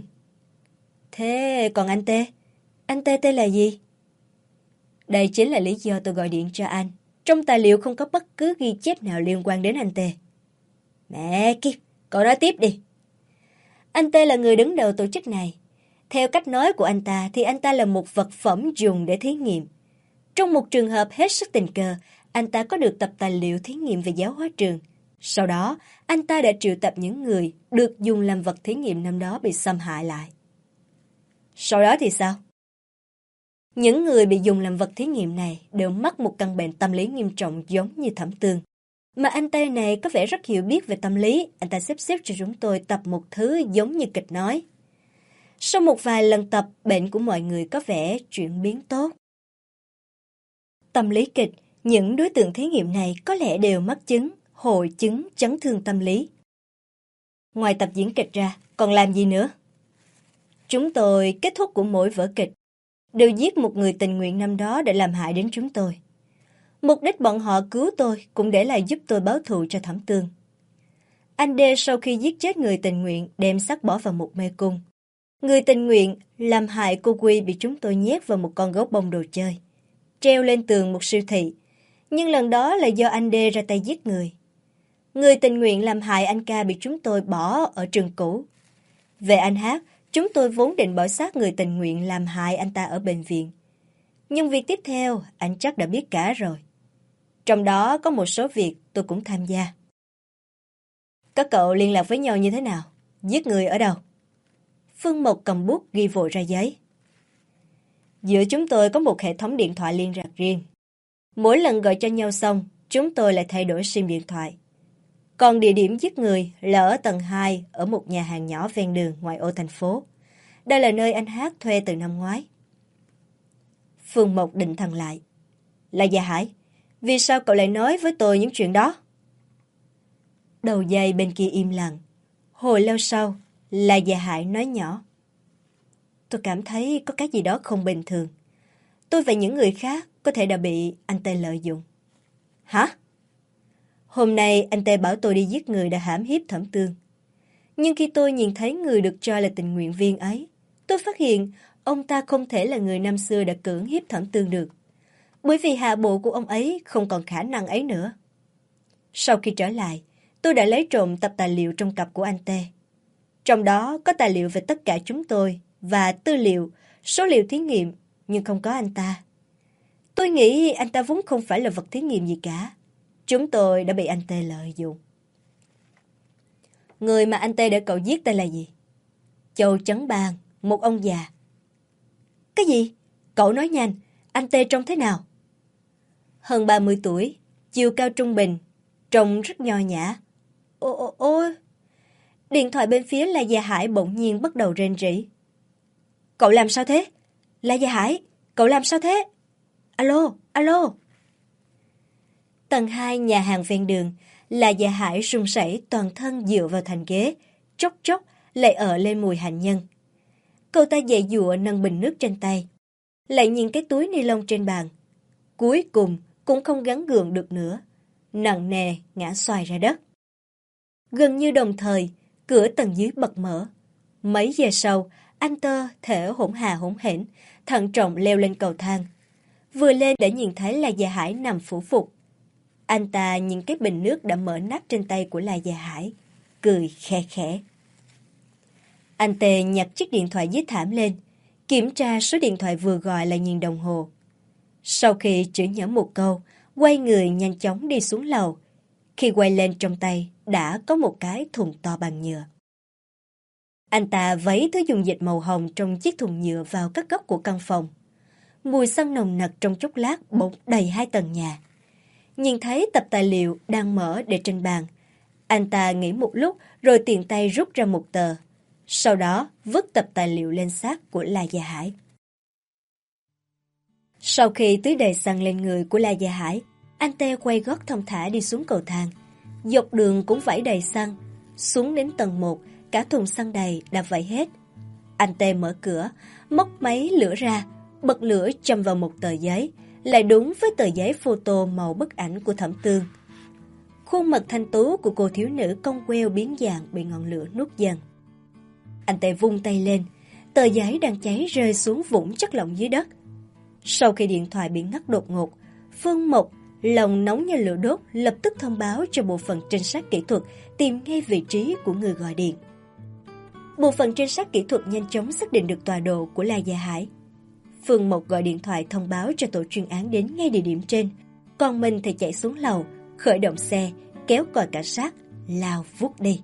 Thế còn anh T? Anh T tên là gì? Đây chính là lý do tôi gọi điện cho anh. Trong tài liệu không có bất cứ ghi chép nào liên quan đến anh T. Mẹ kiếp, cậu nói tiếp đi. Anh T là người đứng đầu tổ chức này. Theo cách nói của anh ta thì anh ta là một vật phẩm dùng để thí nghiệm. Trong một trường hợp hết sức tình cờ, anh ta có được tập tài liệu thí nghiệm về giáo hóa trường. Sau đó, anh ta đã triệu tập những người được dùng làm vật thí nghiệm năm đó bị xâm hại lại. Sau đó thì sao? Những người bị dùng làm vật thí nghiệm này đều mắc một căn bệnh tâm lý nghiêm trọng giống như Thẩm Tường. Mà anh Tây này có vẻ rất hiểu biết về tâm lý, anh ta sắp xếp cho chúng tôi tập một thứ giống như kịch nói. Sau một vài lần tập, bệnh của mọi người có vẻ chuyển biến tốt. Tâm lý kịch, những đối tượng thí nghiệm này có lẽ đều mắc chứng, hội chứng chấn thương tâm lý. Ngoài tập diễn kịch ra, còn làm gì nữa? Chúng tôi kết thúc của mỗi vở kịch đều giết một người tình nguyện năm đó để làm hại đến chúng tôi. Mục đích bọn họ cứu tôi cũng để là giúp tôi báo thù cho Thẩm Tường. Anh D sau khi giết chết người tình nguyện đem xác bỏ vào một mê cung. Người tình nguyện làm hại cô Quy bị chúng tôi nhét vào một con gấu bông đồ chơi, treo lên tường một siêu thị. Nhưng lần đó là do anh D ra tay giết người. Người tình nguyện làm hại anh K bị chúng tôi bỏ ở trường cũ. Về anh H, chúng tôi vốn định bỏ xác người tình nguyện làm hại anh ta ở bệnh viện. Nhưng việc tiếp theo, anh chắc đã biết cả rồi. Trong đó có một số việc tôi cũng tham gia. Các cậu liên lạc với nhau như thế nào? Giết người ở đâu? Phương Mộc cầm bút ghi vội ra giấy. Giữa chúng tôi có một hệ thống điện thoại liên lạc riêng. Mỗi lần gọi cho nhau xong, chúng tôi lại thay đổi sim điện thoại. Còn địa điểm giết người là ở tầng 2 ở một nhà hàng nhỏ ven đường ngoài ô thành phố. Đây là nơi anh Hát thuê từ năm ngoái. Phương Mộc định thần lại. Là Gia Hải, vì sao cậu lại nói với tôi những chuyện đó? Đầu dây bên kia im lặng. Hồi lâu sau, là Gia Hải nói nhỏ. Tôi cảm thấy có cái gì đó không bình thường. Tôi và những người khác có thể đã bị anh Tê lợi dụng. Hả? Hôm nay anh Tê bảo tôi đi giết người đã hãm hiếp Thẩm Tường. Nhưng khi tôi nhìn thấy người được cho là tình nguyện viên ấy, tôi phát hiện ông ta không thể là người năm xưa đã cưỡng hiếp Thẩm Tường được. Bởi vì hạ bộ của ông ấy không còn khả năng ấy nữa. Sau khi trở lại, tôi đã lấy trộm tập tài liệu trong cặp của anh Tê. Trong đó có tài liệu về tất cả chúng tôi và tư liệu, số liệu thí nghiệm, nhưng không có anh ta. Tôi nghĩ anh ta vốn không phải là vật thí nghiệm gì cả. Chúng tôi đã bị anh Tê lợi dụng. Người mà anh Tê để cậu giết tên là gì? Châu Chấn Bang, một ông già. Cái gì? Cậu nói nhanh, anh Tê trông thế nào? Hơn 30 tuổi, chiều cao trung bình, trông rất nho nhã. Ôi! Điện thoại bên phía La Gia Hải bỗng nhiên bắt đầu rên rỉ. Cậu làm sao thế? La Gia Hải, cậu làm sao thế? Alo! Tầng 2 nhà hàng ven đường, La Gia Hải run rẩy toàn thân dựa vào thành ghế, chốc chốc lại ợ lên mùi hành nhân. Cậu ta giãy giụa nâng bình nước trên tay, lại nhìn cái túi ni lông trên bàn. Cuối cùng cũng không gắng gượng được nữa, nặng nề ngã xoài ra đất. Gần như đồng thời, cửa tầng dưới bật mở. Mấy giờ sau, anh Tơ thở hổn hển, thận trọng leo lên cầu thang. Vừa lên đã nhìn thấy La Gia Hải nằm phủ phục. Anh ta nhìn cái bình nước đã mở nắp trên tay của La Gia Hải, cười khe khẽ. Anh Tê nhặt chiếc điện thoại dưới thảm lên, kiểm tra số điện thoại vừa gọi là nhìn đồng hồ. Sau khi chửi nhẩm một câu, quay người nhanh chóng đi xuống lầu. Khi quay lên trong tay, đã có một cái thùng to bằng nhựa. Anh ta vấy thứ dung dịch màu hồng trong chiếc thùng nhựa vào các góc của căn phòng. Mùi xăng nồng nặc trong chốc lát bỗng đầy 2 tầng nhà. Nhìn thấy tập tài liệu đang mở để trên bàn, anh ta nghĩ một lúc rồi tiện tay rút ra một tờ. Sau đó vứt tập tài liệu lên xác của La Gia Hải. Sau khi tưới đầy xăng lên người của La Gia Hải, anh ta quay gót thong thả đi xuống cầu thang. Dọc đường cũng vẩy đầy xăng. Xuống đến tầng 1, cả thùng xăng đầy đã vẩy hết. Anh ta mở cửa, móc máy lửa ra, bật lửa châm vào một tờ giấy, lại đúng với tờ giấy photo màu bức ảnh của Thẩm Tường. Khuôn mặt thanh tú của cô thiếu nữ cong queo biến dạng bị ngọn lửa nuốt dần. Anh ta vung tay lên, tờ giấy đang cháy rơi xuống vũng chất lỏng dưới đất. Sau khi điện thoại bị ngắt đột ngột, Phương Mộc, lòng nóng như lửa đốt, lập tức thông báo cho bộ phận trinh sát kỹ thuật tìm ngay vị trí của người gọi điện. Bộ phận trinh sát kỹ thuật nhanh chóng xác định được tọa độ của La Gia Hải. Phương Mộc gọi điện thoại thông báo cho tổ chuyên án đến ngay địa điểm trên, còn mình thì chạy xuống lầu, khởi động xe, kéo còi cảnh sát, lao vút đi.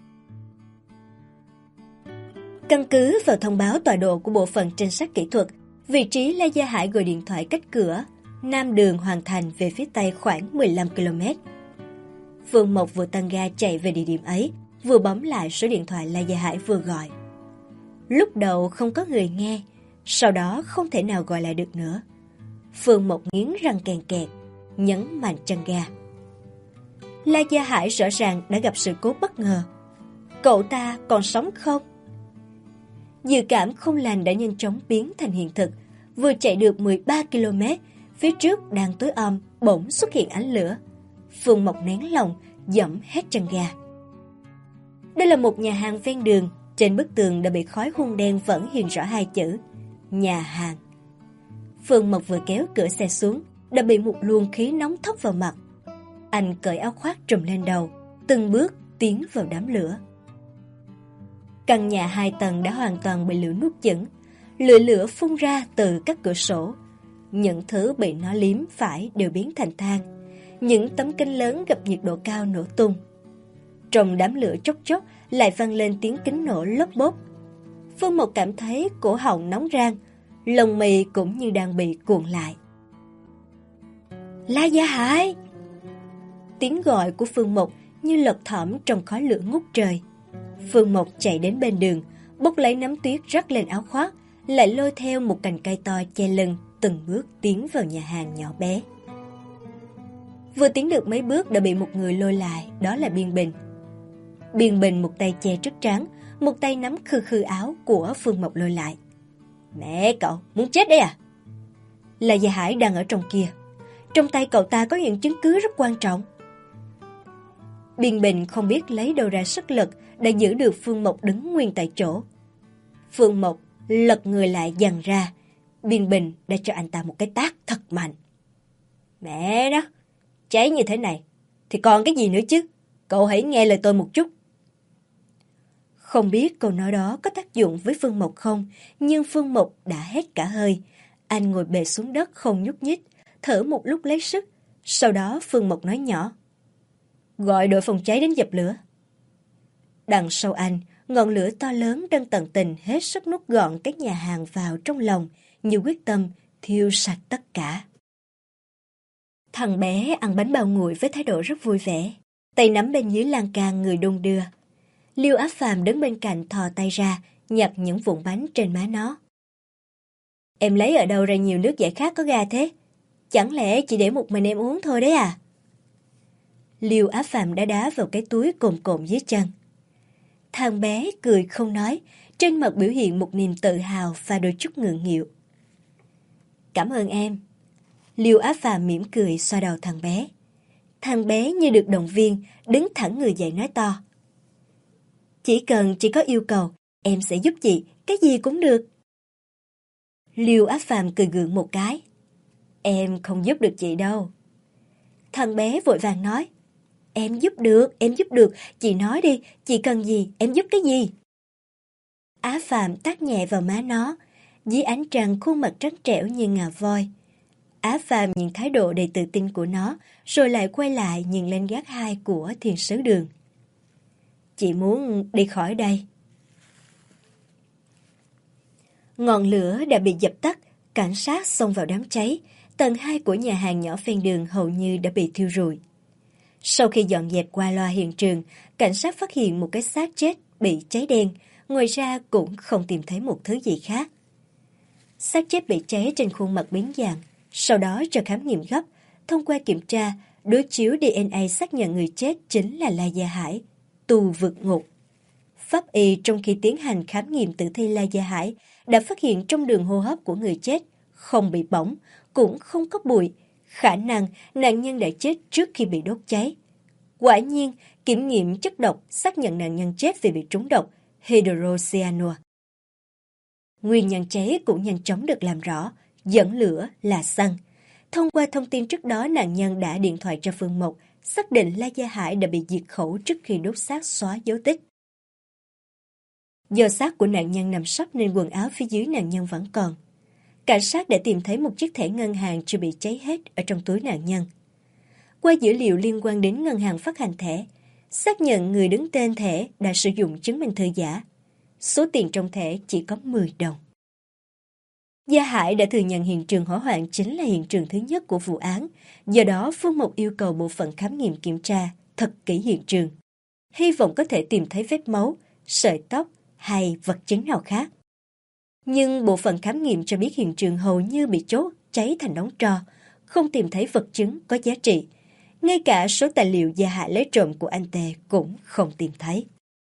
Căn cứ vào thông báo tọa độ của bộ phận trinh sát kỹ thuật, vị trí La Gia Hải gọi điện thoại cách cửa Nam đường Hoàng Thành về phía tây khoảng 15 km. Phương Mộc vừa tăng ga chạy về địa điểm ấy, vừa bấm lại số điện thoại La Gia Hải vừa gọi. Lúc đầu không có người nghe, sau đó không thể nào gọi lại được nữa. Phương Mộc nghiến răng kèn kẹt, nhấn mạnh chân ga. La Gia Hải rõ ràng đã gặp sự cố bất ngờ. Cậu ta còn sống không? Dự cảm không lành đã nhanh chóng biến thành hiện thực. Vừa chạy được 13 km, phía trước đang tối om, bỗng xuất hiện ánh lửa. Phương Mộc nén lòng, dẫm hết chân ga. Đây là một nhà hàng ven đường. Trên bức tường đã bị khói hun đen vẫn hiện rõ hai chữ nhà hàng. Phương Mộc vừa kéo cửa xe xuống, đã bị một luồng khí nóng thốc vào mặt. Anh cởi áo khoác trùm lên đầu, từng bước tiến vào đám lửa. Căn nhà 2 tầng đã hoàn toàn bị lửa nuốt chửng. Lửa phun ra từ các cửa sổ. Những thứ bị nó liếm phải đều biến thành than. Những tấm kính lớn gặp nhiệt độ cao nổ tung. Trong đám lửa chốc chốc lại vang lên tiếng kính nổ lốp bốp. Phương Mộc cảm thấy cổ họng nóng rang, lông mì cũng như đang bị cuộn lại. La Gia Hải! Tiếng gọi của Phương Mộc như lọt thỏm trong khói lửa ngút trời. Phương Mộc chạy đến bên đường, bốc lấy nắm tuyết rắc lên áo khoác, lại lôi theo một cành cây to che lưng, từng bước tiến vào nhà hàng nhỏ bé. Vừa tiến được mấy bước đã bị một người lôi lại, đó là Biên Bình. Biên Bình một tay che trước trán, một tay nắm khư khư áo của Phương Mộc lôi lại. Mẹ cậu, muốn chết đấy à? La Gia Hải đang ở trong kia. Trong tay cậu ta có những chứng cứ rất quan trọng. Biên Bình không biết lấy đâu ra sức lực đã giữ được Phương Mộc đứng nguyên tại chỗ. Phương Mộc lật người lại giằng ra. Biên Bình đã cho anh ta một cái tát thật mạnh. Mẹ đó, cháy như thế này thì còn cái gì nữa chứ? Cậu hãy nghe lời tôi một chút. Không biết câu nói đó có tác dụng với Phương Mộc không, nhưng Phương Mộc đã hết cả hơi. Anh ngồi bệt xuống đất không nhúc nhích, thở một lúc lấy sức. Sau đó Phương Mộc nói nhỏ. Gọi đội phòng cháy đến dập lửa. Đằng sau anh, ngọn lửa to lớn đang tận tình hết sức nuốt gọn các nhà hàng vào trong lòng, như quyết tâm thiêu sạch tất cả. Thằng bé ăn bánh bao nguội với thái độ rất vui vẻ, tay nắm bên dưới lan can người đung đưa. Liêu Áp Phàm đứng bên cạnh thò tay ra, nhặt những vụn bánh trên má nó. Em lấy ở đâu ra nhiều nước giải khát có ga thế? Chẳng lẽ chỉ để một mình em uống thôi đấy à? Liêu Áp Phàm đã đá vào cái túi cồn cộn dưới chân. Thằng bé cười không nói, trên mặt biểu hiện một niềm tự hào và đôi chút ngượng nghịu. Cảm ơn em. Liêu Áp Phàm mỉm cười xoa đầu thằng bé. Thằng bé như được động viên, đứng thẳng người dậy nói to. Chỉ cần chị có yêu cầu, em sẽ giúp chị, cái gì cũng được. Liêu Áp Phàm cười gượng một cái. Em không giúp được chị đâu. Thằng bé vội vàng nói. Em giúp được, chị nói đi, chị cần gì, em giúp cái gì? Á Phàm tát nhẹ vào má nó, dưới ánh trăng khuôn mặt trắng trẻo như ngà voi. Á Phàm nhìn thái độ đầy tự tin của nó, rồi lại quay lại nhìn lên gác 2 của Thiên Sứ Đường. Chị muốn đi khỏi đây. Ngọn lửa đã bị dập tắt, cảnh sát xông vào đám cháy, tầng 2 của nhà hàng nhỏ ven đường hầu như đã bị thiêu rụi. Sau khi dọn dẹp qua loa hiện trường, cảnh sát phát hiện một cái xác chết bị cháy đen, ngoài ra cũng không tìm thấy một thứ gì khác. Xác chết bị cháy trên khuôn mặt biến dạng, sau đó cho khám nghiệm gấp, thông qua kiểm tra, đối chiếu DNA xác nhận người chết chính là La Gia Hải, tù vượt ngục. Pháp y trong khi tiến hành khám nghiệm tử thi La Gia Hải đã phát hiện trong đường hô hấp của người chết không bị bỏng, cũng không có bụi, khả năng nạn nhân đã chết trước khi bị đốt cháy. Quả nhiên, kiểm nghiệm chất độc xác nhận nạn nhân chết vì bị trúng độc hydrocyanua. Nguyên nhân cháy cũng nhanh chóng được làm rõ, dẫn lửa là xăng. Thông qua thông tin trước đó nạn nhân đã điện thoại cho Phương Mộc, xác định La Gia Hải đã bị diệt khẩu trước khi đốt xác xóa dấu tích. Do xác của nạn nhân nằm sấp nên quần áo phía dưới nạn nhân vẫn còn. Cảnh sát đã tìm thấy một chiếc thẻ ngân hàng chưa bị cháy hết ở trong túi nạn nhân. Qua dữ liệu liên quan đến ngân hàng phát hành thẻ, xác nhận người đứng tên thẻ đã sử dụng chứng minh thư giả. Số tiền trong thẻ chỉ có 10 đồng. Gia Hải đã thừa nhận hiện trường hỏa hoạn chính là hiện trường thứ nhất của vụ án, do đó Phương Mộc yêu cầu bộ phận khám nghiệm kiểm tra thật kỹ hiện trường. Hy vọng có thể tìm thấy vết máu, sợi tóc hay vật chứng nào khác. Nhưng bộ phận khám nghiệm cho biết hiện trường hầu như bị chốt, cháy thành đống tro, không tìm thấy vật chứng có giá trị. Ngay cả số tài liệu Gia Hải lấy trộm của anh Tề cũng không tìm thấy.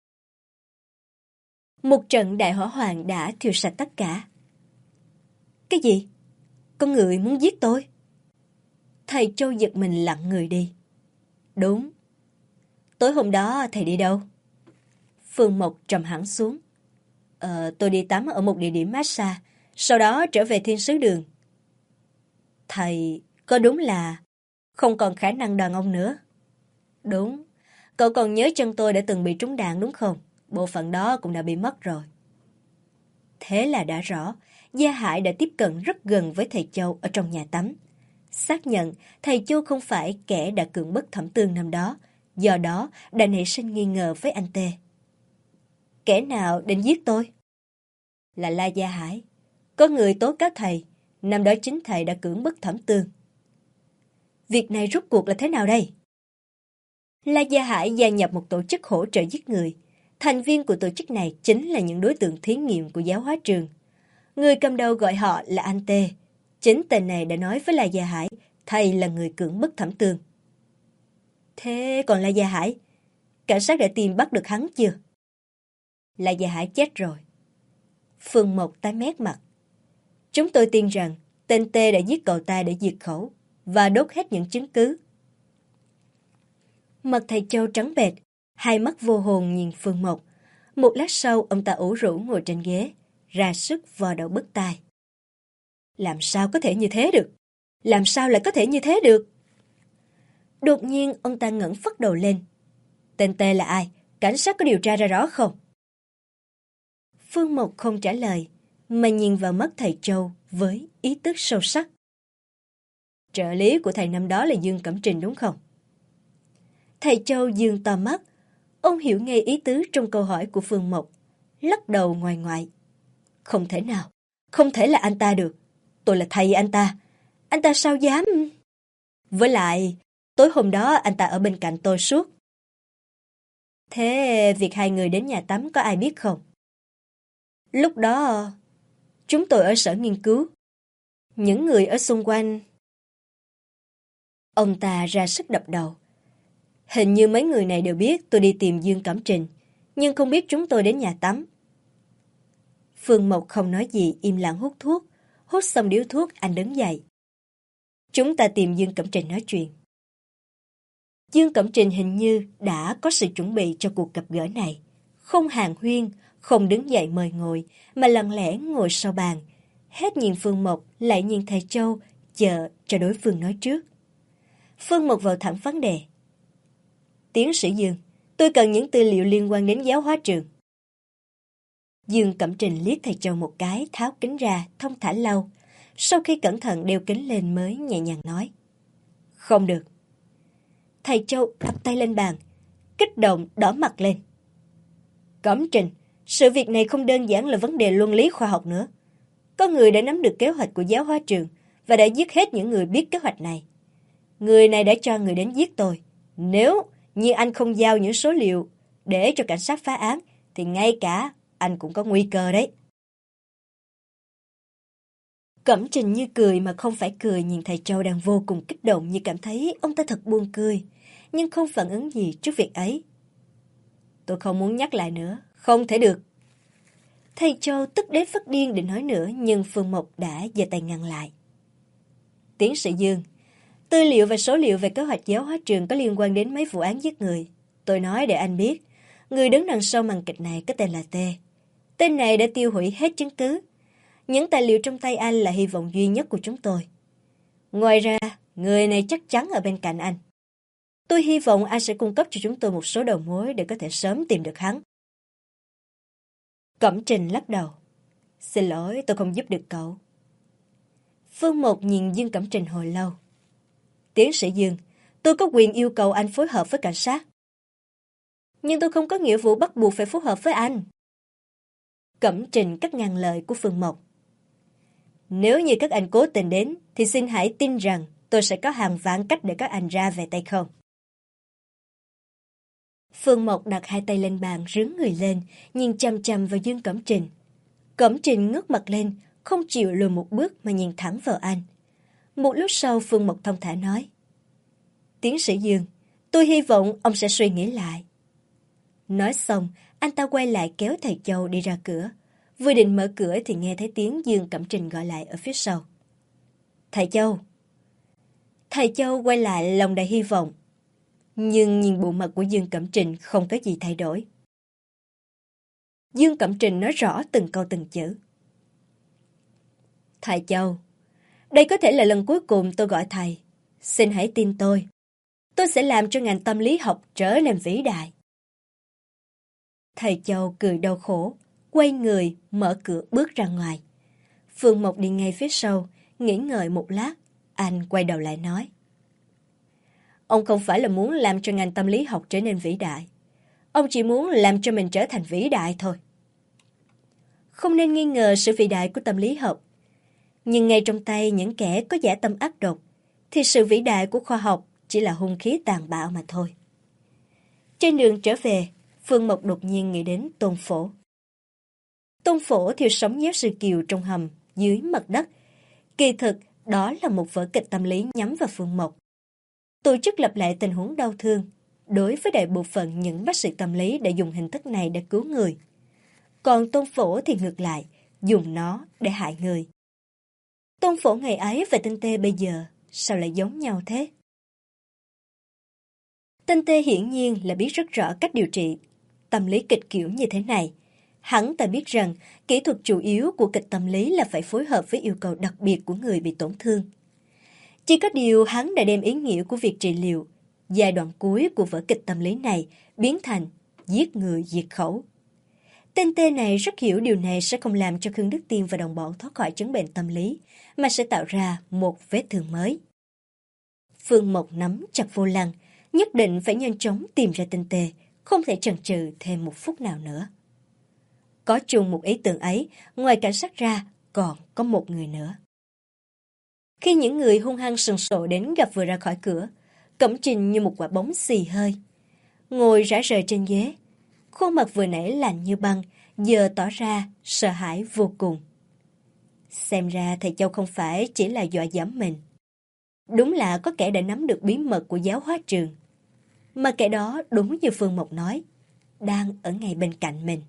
Một trận đại hỏa hoạn đã thiêu sạch tất cả. Cái gì? Con người muốn giết tôi? Thầy Châu giật mình lặng người đi. Đúng. Tối hôm đó thầy đi đâu? Phương Mộc trầm hẳn xuống. Tôi đi tắm ở một địa điểm massage, sau đó trở về Thiên Sứ Đường. Thầy, có đúng là không còn khả năng đàn ông nữa? Đúng. Cậu còn nhớ chân tôi đã từng bị trúng đạn đúng không? Bộ phận đó cũng đã bị mất rồi. Thế là đã rõ, Gia Hải đã tiếp cận rất gần với thầy Châu ở trong nhà tắm. Xác nhận thầy Châu không phải kẻ đã cưỡng bức Thẩm Tương năm đó, do đó đã nảy sinh nghi ngờ với anh Tê. Kẻ nào định giết tôi? Là La Gia Hải. Có người tố cáo thầy, năm đó chính thầy đã cưỡng bức Thẩm Tương. Việc này rốt cuộc là thế nào đây? La Gia Hải gia nhập một tổ chức hỗ trợ giết người. Thành viên của tổ chức này chính là những đối tượng thí nghiệm của giáo hóa trường. Người cầm đầu gọi họ là anh Tê. Chính tên này đã nói với La Gia Hải, thầy là người cưỡng bức Thẩm Tương. Thế còn La Gia Hải, cảnh sát đã tìm bắt được hắn chưa? La Gia Hải chết rồi. Phương Mộc tái mét mặt. Chúng tôi tin rằng tên Tê đã giết cậu ta để diệt khẩu và đốt hết những chứng cứ. Mặt thầy Châu trắng bệch, hai mắt vô hồn nhìn Phương Mộc. Một lát sau ông ta ủ rũ ngồi trên ghế, ra sức vò đầu bứt tai. Làm sao có thể như thế được? Làm sao lại có thể như thế được? Đột nhiên ông ta ngẩng phất đầu lên. Tên Tê là ai? Cảnh sát có điều tra ra rõ không? Phương Mộc không trả lời, mà nhìn vào mắt thầy Châu với ý tức sâu sắc. Trợ lý của thầy năm đó là Dương Cẩm Trình đúng không? Thầy Châu dương to mắt. Ông hiểu ngay ý tứ trong câu hỏi của Phương Mộc, lắc đầu ngoài ngoại. Không thể nào, không thể là anh ta được. Tôi là thầy anh ta sao dám? Với lại, tối hôm đó anh ta ở bên cạnh tôi suốt. Thế việc hai người đến nhà tắm có ai biết không? Lúc đó, chúng tôi ở sở nghiên cứu. Những người ở xung quanh... Ông ta ra sức đập đầu. Hình như mấy người này đều biết tôi đi tìm Dương Cẩm Trình, nhưng không biết chúng tôi đến nhà tắm. Phương Mộc không nói gì, im lặng hút thuốc. Hút xong điếu thuốc, anh đứng dậy. Chúng ta tìm Dương Cẩm Trình nói chuyện. Dương Cẩm Trình hình như đã có sự chuẩn bị cho cuộc gặp gỡ này. Không hàn huyên, không đứng dậy mời ngồi, mà lặng lẽ ngồi sau bàn. Hết nhìn Phương Mộc, lại nhìn thầy Châu, chờ cho đối phương nói trước. Phương Mộc vào thẳng vấn đề. Tiến sĩ Dương, tôi cần những tư liệu liên quan đến giáo hóa trường. Dương Cẩm Trình liếc thầy Châu một cái, tháo kính ra, thông thả lau. Sau khi cẩn thận đeo kính lên mới nhẹ nhàng nói. Không được. Thầy Châu đập tay lên bàn, kích động đỏ mặt lên. Cẩm Trình, sự việc này không đơn giản là vấn đề luân lý khoa học nữa. Có người đã nắm được kế hoạch của giáo hóa trường và đã giết hết những người biết kế hoạch này. Người này đã cho người đến giết tôi. Nếu như anh không giao những số liệu để cho cảnh sát phá án, thì ngay cả anh cũng có nguy cơ đấy. Cẩm Trình như cười mà không phải cười, nhìn thầy Châu đang vô cùng kích động, như cảm thấy ông ta thật buồn cười, nhưng không phản ứng gì trước việc ấy. Tôi không muốn nhắc lại nữa, không thể được. Thầy Châu tức đến phát điên định nói nữa, nhưng Phương Mộc đã giơ tay ngăn lại. Tiến sĩ Dương, tư liệu và số liệu về kế hoạch giáo hóa trường có liên quan đến mấy vụ án giết người. Tôi nói để anh biết, người đứng đằng sau màn kịch này có tên là T. Tên này đã tiêu hủy hết chứng cứ. Những tài liệu trong tay anh là hy vọng duy nhất của chúng tôi. Ngoài ra, người này chắc chắn ở bên cạnh anh. Tôi hy vọng anh sẽ cung cấp cho chúng tôi một số đầu mối để có thể sớm tìm được hắn. Cẩm Trình lắc đầu. Xin lỗi, tôi không giúp được cậu. Phương Mộc nhìn Dương Cẩm Trình hồi lâu. Tiến sĩ Dương, tôi có quyền yêu cầu anh phối hợp với cảnh sát. Nhưng tôi không có nghĩa vụ bắt buộc phải phối hợp với anh. Cẩm Trình cắt ngang lời của Phương Mộc. Nếu như các anh cố tình đến, thì xin hãy tin rằng tôi sẽ có hàng vạn cách để các anh ra về tay không. Phương Mộc đặt hai tay lên bàn, rướn người lên, nhìn chằm chằm vào Dương Cẩm Trình. Cẩm Trình ngước mặt lên, không chịu lùi một bước mà nhìn thẳng vào anh. Một lúc sau Phương Mộc thong thả nói. Tiến sĩ Dương, tôi hy vọng ông sẽ suy nghĩ lại. Nói xong, anh ta quay lại kéo thầy Châu đi ra cửa. Vừa định mở cửa thì nghe thấy tiếng Dương Cẩm Trình gọi lại ở phía sau. Thầy Châu. Thầy Châu quay lại lòng đầy hy vọng. Nhưng nhìn bộ mặt của Dương Cẩm Trình không có gì thay đổi. Dương Cẩm Trình nói rõ từng câu từng chữ. Thầy Châu, đây có thể là lần cuối cùng tôi gọi thầy. Xin hãy tin tôi. Tôi sẽ làm cho ngành tâm lý học trở nên vĩ đại. Thầy Châu cười đau khổ, quay người, mở cửa bước ra ngoài. Phương Mộc đi ngay phía sau, nghĩ ngợi một lát, anh quay đầu lại nói. Ông không phải là muốn làm cho ngành tâm lý học trở nên vĩ đại. Ông chỉ muốn làm cho mình trở thành vĩ đại thôi. Không nên nghi ngờ sự vĩ đại của tâm lý học. Nhưng ngay trong tay những kẻ có dã tâm ác độc, thì sự vĩ đại của khoa học chỉ là hung khí tàn bạo mà thôi. Trên đường trở về, Phương Mộc đột nhiên nghĩ đến Tôn Phổ. Tôn Phổ thiêu sống giáo sư Kiều trong hầm, dưới mặt đất. Kỳ thực, đó là một vở kịch tâm lý nhắm vào Phương Mộc. Tổ chức lặp lại tình huống đau thương, đối với đại bộ phận những bác sĩ tâm lý đã dùng hình thức này để cứu người. Còn Tôn Phổ thì ngược lại, dùng nó để hại người. Tôn Phổ ngày ấy và Tinh Tê bây giờ, sao lại giống nhau thế? Tinh Tê hiển nhiên là biết rất rõ cách điều trị tâm lý kịch kiểu như thế này. Hắn ta biết rằng kỹ thuật chủ yếu của kịch tâm lý là phải phối hợp với yêu cầu đặc biệt của người bị tổn thương. Chỉ có điều hắn đã đem ý nghĩa của việc trị liệu, giai đoạn cuối của vở kịch tâm lý này biến thành giết người diệt khẩu. Tên Tê này rất hiểu điều này sẽ không làm cho Khương Đức Tiên và đồng bọn thoát khỏi chứng bệnh tâm lý, mà sẽ tạo ra một vết thương mới. Phương Mộc nắm chặt vô lăng, nhất định phải nhanh chóng tìm ra tên Tê, không thể chần chừ thêm một phút nào nữa. Có chung một ý tưởng ấy, ngoài cảnh sát ra, còn có một người nữa. Khi những người hung hăng sừng sộ đến gặp vừa ra khỏi cửa, Cẩm Trình như một quả bóng xì hơi. Ngồi rã rời trên ghế, khuôn mặt vừa nãy lạnh như băng, giờ tỏ ra sợ hãi vô cùng. Xem ra thầy Châu không phải chỉ là dọa dẫm mình. Đúng là có kẻ đã nắm được bí mật của giáo hóa trường. Mà kẻ đó đúng như Phương Mộc nói, đang ở ngay bên cạnh mình.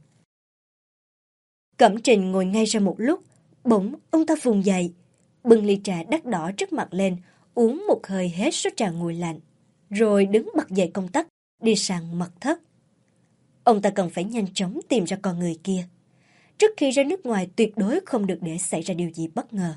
Cẩm Trình ngồi ngay ra một lúc, bỗng ông ta vùng dậy, bưng ly trà đắt đỏ trước mặt lên, uống một hơi hết số trà nguội lạnh, rồi đứng bật dậy công tắc, đi sang mật thất. Ông ta cần phải nhanh chóng tìm ra con người kia. Trước khi ra nước ngoài tuyệt đối không được để xảy ra điều gì bất ngờ.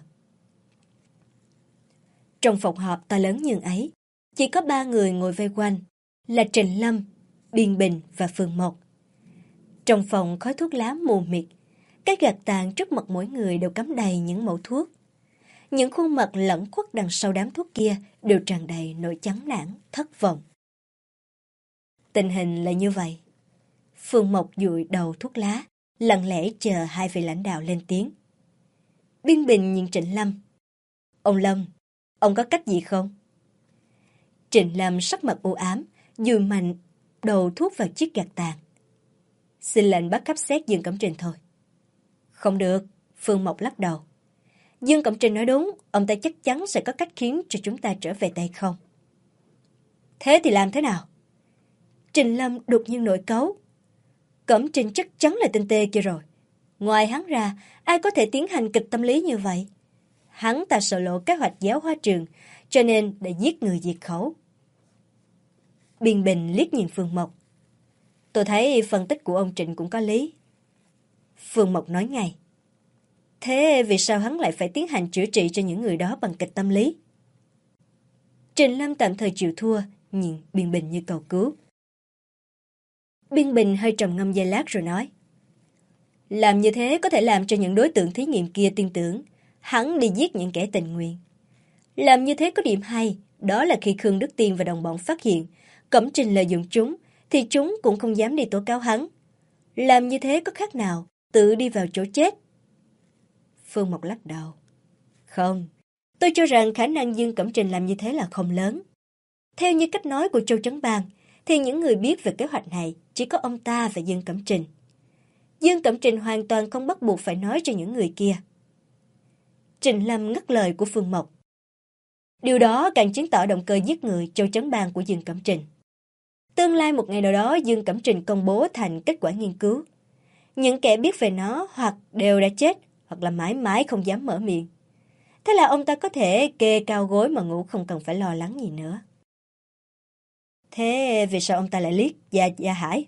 Trong phòng họp to lớn như ấy, chỉ có 3 người ngồi vây quanh, là Trịnh Lâm, Biên Bình và Phương Mộc. Trong phòng khói thuốc lá mù mịt, các gạt tàn trước mặt mỗi người đều cắm đầy những mẩu thuốc. Những khuôn mặt lẫn khuất đằng sau đám thuốc kia đều tràn đầy nỗi chán nản, thất vọng. Tình hình là như vậy. Phương Mộc dụi đầu thuốc lá, lặng lẽ chờ hai vị lãnh đạo lên tiếng. Biên Bình nhìn Trịnh Lâm. Ông Lâm, ông có cách gì không? Trịnh Lâm sắc mặt u ám, dùi mạnh đầu thuốc vào chiếc gạt tàn. xin lệnh bắt khám xét Dương Cẩm Trình thôi. Không được, Phương Mộc lắc đầu. Dương Cẩm Trình nói đúng, ông ta chắc chắn sẽ có cách khiến cho chúng ta trở về tay không. Thế thì làm thế nào? Trình Lâm đột nhiên nổi cáu. Cẩm Trình chắc chắn là tên tê kia rồi. Ngoài hắn ra, ai có thể tiến hành kịch tâm lý như vậy? Hắn ta sợ lộ kế hoạch giáo hóa trường, cho nên đã giết người diệt khẩu. Biên Bình liếc nhìn Phương Mộc. Tôi thấy phân tích của ông Trịnh cũng có lý. Phương Mộc nói ngay. Thế vì sao hắn lại phải tiến hành chữa trị cho những người đó bằng kịch tâm lý? Trình Lâm tạm thời chịu thua, nhìn Biên Bình như cầu cứu. Biên Bình hơi trầm ngâm giây lát rồi nói. Làm như thế có thể làm cho những đối tượng thí nghiệm kia tin tưởng hắn đi giết những kẻ tình nguyện. Làm như thế có điểm hay, đó là khi Khương Đức Tiên và đồng bọn phát hiện Cẩm Trình lợi dụng chúng, thì chúng cũng không dám đi tố cáo hắn. Làm như thế có khác nào tự đi vào chỗ chết? Phương Mộc lắc đầu. Không, tôi cho rằng khả năng Dương Cẩm Trình làm như thế là không lớn. Theo như cách nói của Châu Chấn Bang, thì những người biết về kế hoạch này chỉ có ông ta và Dương Cẩm Trình. Dương Cẩm Trình hoàn toàn không bắt buộc phải nói cho những người kia. Trình Lâm ngắt lời của Phương Mộc. Điều đó càng chứng tỏ động cơ giết người Châu Chấn Bang của Dương Cẩm Trình. Tương lai một ngày nào đó Dương Cẩm Trình công bố thành kết quả nghiên cứu. Những kẻ biết về nó hoặc đều đã chết, hoặc là mãi mãi không dám mở miệng. Thế là ông ta có thể kê cao gối mà ngủ, không cần phải lo lắng gì nữa. Thế vì sao ông ta lại liếc Gia Hải?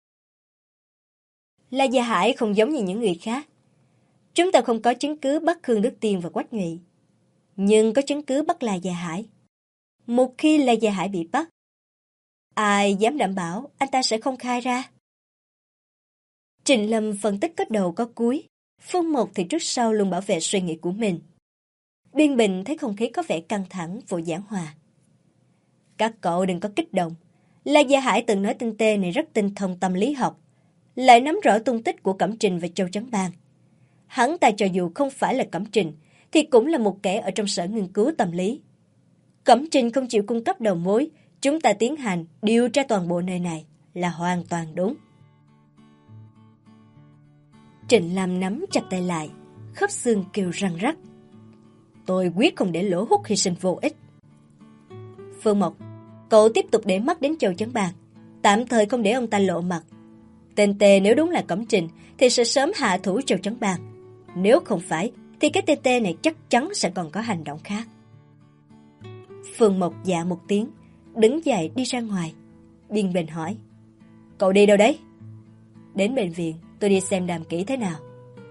Là Gia Hải không giống như những người khác. Chúng ta không có chứng cứ bắt Khương Đức Tiên và Quách Nhụy, nhưng có chứng cứ bắt La Gia Hải. Một khi La Gia Hải bị bắt, ai dám đảm bảo anh ta sẽ không khai ra? Trình Lâm phân tích có đầu có cuối, Phương Mộc thì trước sau luôn bảo vệ suy nghĩ của mình. Biên Bình thấy không khí có vẻ căng thẳng, vội giảng hòa. Các cậu đừng có kích động. La Gia Hải từng nói tên tê này rất tinh thông tâm lý học, lại nắm rõ tung tích của Cẩm Trình và Châu Chấn Bang. Hắn ta cho dù không phải là Cẩm Trình, thì cũng là một kẻ ở trong sở nghiên cứu tâm lý. Cẩm Trình không chịu cung cấp đầu mối, chúng ta tiến hành điều tra toàn bộ nơi này là hoàn toàn đúng. Trịnh Lam nắm chặt tay lại, khớp xương kêu răng rắc. Tôi quyết không để lỗ hút hy sinh vô ích. Phương Mộc, cậu tiếp tục để mắt đến Châu Chấn Bang, tạm thời không để ông ta lộ mặt. Tên tê nếu đúng là Cẩm Trình thì sẽ sớm hạ thủ Châu Chấn Bang. Nếu không phải thì cái tên tê này chắc chắn sẽ còn có hành động khác. Phương Mộc dạ một tiếng, đứng dậy đi ra ngoài. Biên Bình hỏi, cậu đi đâu đấy? Đến bệnh viện, tôi đi xem Đàm Kỷ thế nào.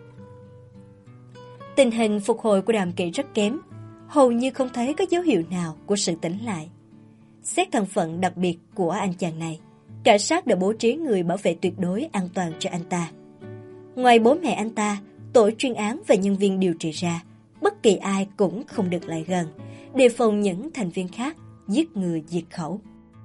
Tình hình phục hồi của Đàm Kỷ rất kém, hầu như không thấy có dấu hiệu nào của sự tỉnh lại. Xét thân phận đặc biệt của anh chàng này, cảnh sát đã bố trí người bảo vệ tuyệt đối an toàn cho anh ta. Ngoài bố mẹ anh ta, tổ chuyên án và nhân viên điều trị ra, bất kỳ ai cũng không được lại gần, đề phòng những thành viên khác giết người diệt khẩu.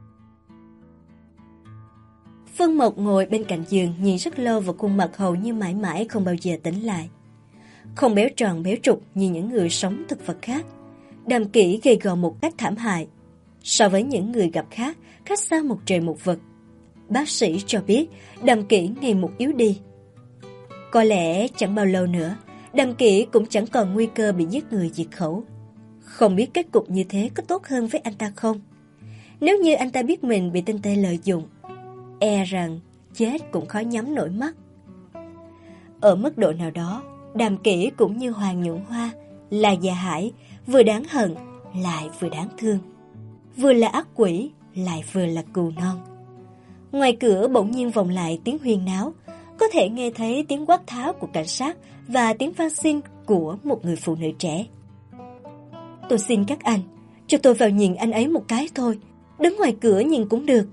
Phương Mộc ngồi bên cạnh giường nhìn rất lâu vào khuôn mặt hầu như mãi mãi không bao giờ tỉnh lại. Không béo tròn béo trục như những người sống thực vật khác. Đàm Kỷ gầy gò một cách thảm hại. So với những người gặp khác xa một trời một vực. Bác sĩ cho biết Đàm Kỷ ngày một yếu đi. Có lẽ chẳng bao lâu nữa, Đàm Kỷ cũng chẳng còn nguy cơ bị giết người diệt khẩu. Không biết kết cục như thế có tốt hơn với anh ta không? Nếu như anh ta biết mình bị tên tê lợi dụng, e rằng chết cũng khó nhắm nổi mắt. Ở mức độ nào đó, Đàm Kỷ cũng như Hoàng Nhuận Hoa, là Gia Hải, vừa đáng hận lại vừa đáng thương, vừa là ác quỷ lại vừa là cừu non. Ngoài cửa bỗng nhiên vọng lại tiếng huyên náo, có thể nghe thấy tiếng quát tháo của cảnh sát và tiếng van xin của một người phụ nữ trẻ. Tôi xin các anh, cho tôi vào nhìn anh ấy một cái thôi, đứng ngoài cửa nhìn cũng được.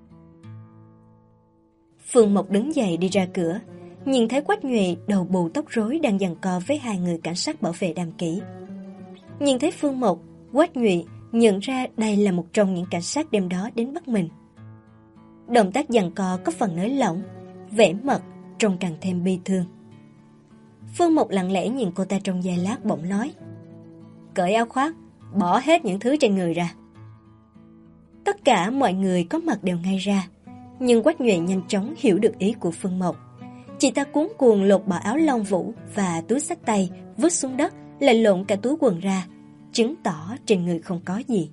Phương Mộc đứng dậy đi ra cửa, nhìn thấy Quách Nhuệ đầu bù tóc rối đang giằng co với hai người cảnh sát bảo vệ Đàm Kỷ. Nhìn thấy Phương Mộc, Quách Nhuệ nhận ra đây là một trong những cảnh sát đêm đó đến bắt mình. Động tác giằng co có phần nới lỏng, vẻ mặt trông càng thêm bi thương. Phương Mộc lặng lẽ nhìn cô ta trong giây lát bỗng nói, cởi áo khoác, bỏ hết những thứ trên người ra. Tất cả mọi người có mặt đều ngay ra, Nhưng Quách Nhuệ nhanh chóng hiểu được ý của Phương Mộc. Chị ta cuống cuồng lột bỏ áo lông vũ và túi xách tay, vứt xuống đất, lại lộn cả túi quần ra, chứng tỏ trên người không có gì.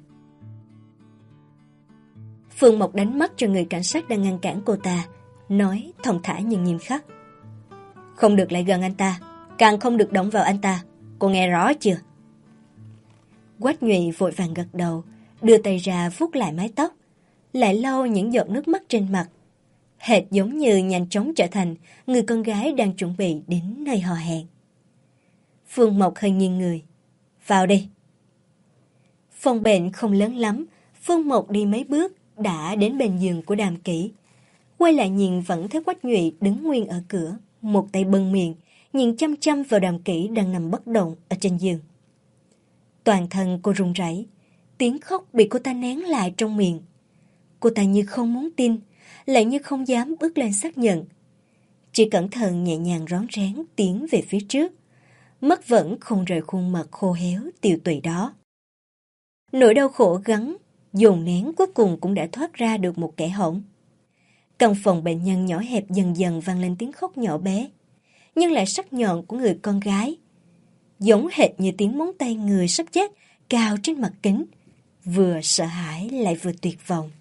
Phương Mộc đánh mắt cho người cảnh sát đang ngăn cản cô ta, nói thong thả nhưng nghiêm khắc: "Không được lại gần anh ta, càng không được động vào anh ta, cô nghe rõ chưa?" Quách Nhụy vội vàng gật đầu, đưa tay ra vuốt lại mái tóc, lại lau những giọt nước mắt trên mặt, hệt giống như nhanh chóng trở thành người con gái đang chuẩn bị đến nơi hò hẹn. Phương Mộc hơi nghiêng người: "Vào đi." Phòng bệnh không lớn lắm, Phương Mộc đi mấy bước đã đến bên giường của Đàm Kỷ. Quay lại nhìn vẫn thấy Quách Nhụy đứng nguyên ở cửa, một tay bưng miệng, nhìn chăm chăm vào Đàm Kỷ đang nằm bất động ở trên giường. Toàn thân cô run rẩy, tiếng khóc bị cô ta nén lại trong miệng. Cô ta như không muốn tin, lại như không dám bước lên xác nhận. Chỉ cẩn thận nhẹ nhàng rón rén tiến về phía trước, mắt vẫn không rời khuôn mặt khô héo tiều tụy đó. Nỗi đau khổ gắng, dồn nén cuối cùng cũng đã thoát ra được một kẽ hổng. Căn phòng bệnh nhân nhỏ hẹp dần dần vang lên tiếng khóc nhỏ bé, nhưng lại sắc nhọn của người con gái, giống hệt như tiếng móng tay người sắp chết cào trên mặt kính, vừa sợ hãi lại vừa tuyệt vọng.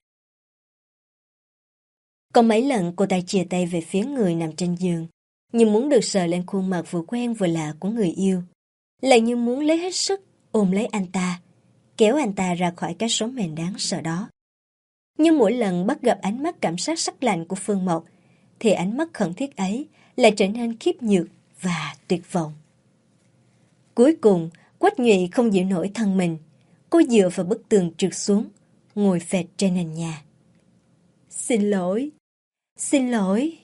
Có mấy lần cô ta chìa tay về phía người nằm trên giường, như muốn được sờ lên khuôn mặt vừa quen vừa lạ của người yêu, lại như muốn lấy hết sức ôm lấy anh ta, kéo anh ta ra khỏi cái số mệnh đáng sợ đó. Nhưng mỗi lần bắt gặp ánh mắt cảm giác sắc lạnh của Phương Mộc, thì ánh mắt khẩn thiết ấy lại trở nên khiếp nhược và tuyệt vọng. Cuối cùng, Quách Nhụy không giữ nổi thân mình, cô dựa vào bức tường trượt xuống, ngồi phệt trên nền nhà. "Xin lỗi, xin lỗi."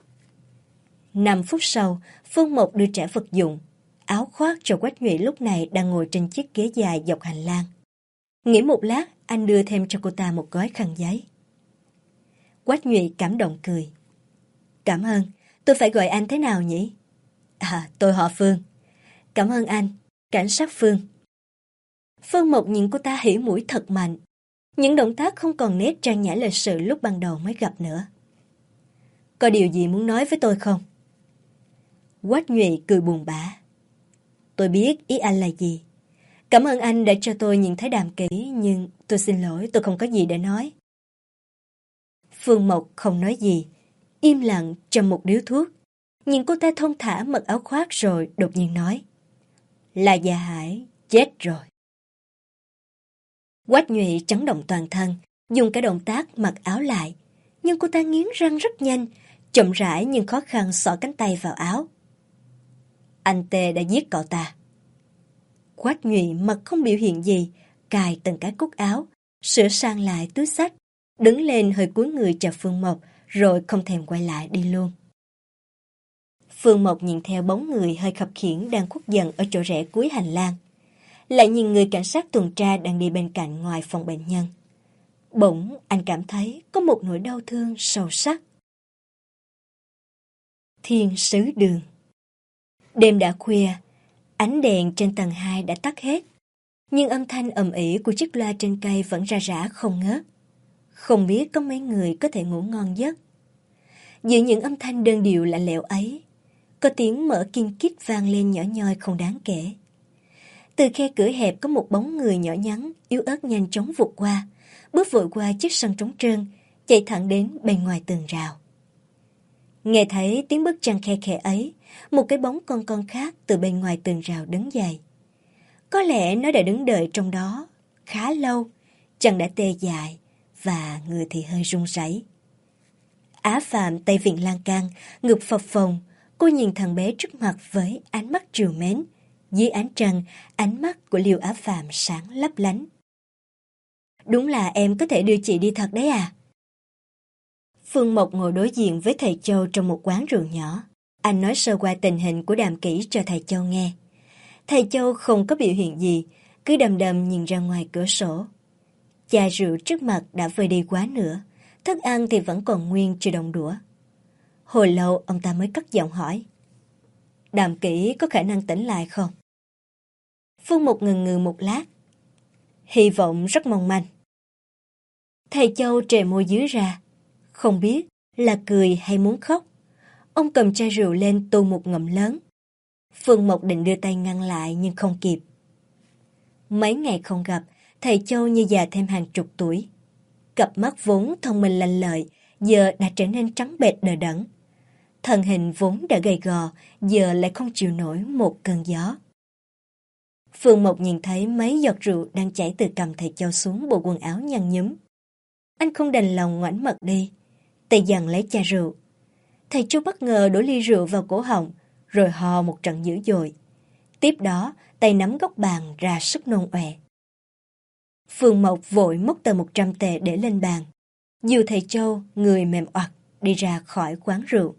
5 phút sau, Phương Mộc đưa trả vật dụng, áo khoác cho Quách Nhụy lúc này đang ngồi trên chiếc ghế dài dọc hành lang. Nghĩ một lát, anh đưa thêm cho cô ta một gói khăn giấy. Quách Nhụy cảm động cười: "Cảm ơn, tôi phải gọi anh thế nào nhỉ?" Tôi họ Phương." "Cảm ơn anh, cảnh sát Phương." Phương Mộc nhìn cô ta hỉ mũi thật mạnh. Những động tác không còn nét trang nhã lịch sự lúc ban đầu mới gặp nữa. "Có điều gì muốn nói với tôi không?" Quách Nhụy cười buồn bã: "Tôi biết ý anh là gì. Cảm ơn anh đã cho tôi nhìn thấy Đàm Kỷ, nhưng tôi xin lỗi, tôi không có gì để nói." Phương Mộc không nói gì, im lặng châm một điếu thuốc, nhìn cô ta thong thả mặc áo khoác rồi đột nhiên nói: "Là Dạ Hải chết rồi." Quách Nhụy chấn động toàn thân, dùng cả động tác mặc áo lại, nhưng cô ta nghiến răng rất nhanh, chậm rãi nhưng khó khăn xỏ cánh tay vào áo. "Anh Tê đã giết cậu ta." Quách Nhụy mặt không biểu hiện gì, cài từng cái cúc áo, sửa sang lại túi xách, đứng lên hơi cúi người chào Phương Mộc, rồi không thèm quay lại đi luôn. Phương Mộc nhìn theo bóng người hơi khập khiễng đang khuất dần ở chỗ rẽ cuối hành lang, lại nhìn người cảnh sát tuần tra đang đi bên cạnh ngoài phòng bệnh nhân. Bỗng anh cảm thấy có một nỗi đau thương sâu sắc. Thiên sứ đường. Đêm đã khuya, ánh đèn trên tầng 2 đã tắt hết, nhưng âm thanh ầm ĩ của chiếc loa trên cây vẫn ra rã không ngớt. Không biết có mấy người có thể ngủ ngon giấc. Giữa những âm thanh đơn điệu lạnh lẽo ấy, có tiếng mở kim kít vang lên nhỏ nhoi không đáng kể. Từ khe cửa hẹp có một bóng người nhỏ nhắn, yếu ớt nhanh chóng vụt qua, bước vội qua chiếc sân trống trơn, chạy thẳng đến bên ngoài tường rào. Nghe thấy tiếng bước chân khe khẽ ấy, một cái bóng con khác từ bên ngoài tường rào đứng dậy. Có lẽ nó đã đứng đợi trong đó khá lâu, chân đã tê dại và người thì hơi run rẩy. Á Phạm tay vịn lan can, ngực phập phồng, cô nhìn thằng bé trước mặt với ánh mắt trìu mến. Dưới ánh trăng, ánh mắt của Liêu Á Phạm sáng lấp lánh. "Đúng là em có thể đưa chị đi thật đấy à?" Phương Mộc ngồi đối diện với thầy Châu trong một quán rượu nhỏ. Anh nói sơ qua tình hình của Đàm Kỷ cho thầy Châu nghe. Thầy Châu không có biểu hiện gì, cứ đăm đăm nhìn ra ngoài cửa sổ. Chai rượu trước mặt đã vơi đi quá nửa, thức ăn thì vẫn còn nguyên chưa động đũa. Hồi lâu ông ta mới cất giọng hỏi: "Đàm Kỷ có khả năng tỉnh lại không?" Phương Mộc ngần ngừ một lát: "Hy vọng rất mong manh." Thầy Châu trề môi dưới ra: Không biết là cười hay muốn khóc. Ông cầm chai rượu lên tu một ngụm lớn. Phương Mộc định đưa tay ngăn lại nhưng không kịp. Mấy ngày không gặp, thầy Châu như già thêm hàng chục tuổi. Cặp mắt vốn thông minh lanh lợi, giờ đã trở nên trắng bệch đờ đẫn. Thân hình vốn đã gầy gò, giờ lại không chịu nổi một cơn gió. Phương Mộc nhìn thấy mấy giọt rượu đang chảy từ cằm thầy Châu xuống bộ quần áo nhăn nhúm. Anh không đành lòng ngoảnh mặt đi, tay giằng lấy chai rượu. Thầy Châu bất ngờ đổ ly rượu vào cổ họng, rồi hò một trận dữ dội. Tiếp đó, tay nắm góc bàn ra sức nôn ọe. Phương Mộc vội móc tờ 100 tệ để lên bàn. Dìu thầy Châu, người mềm oặt, đi ra khỏi quán rượu.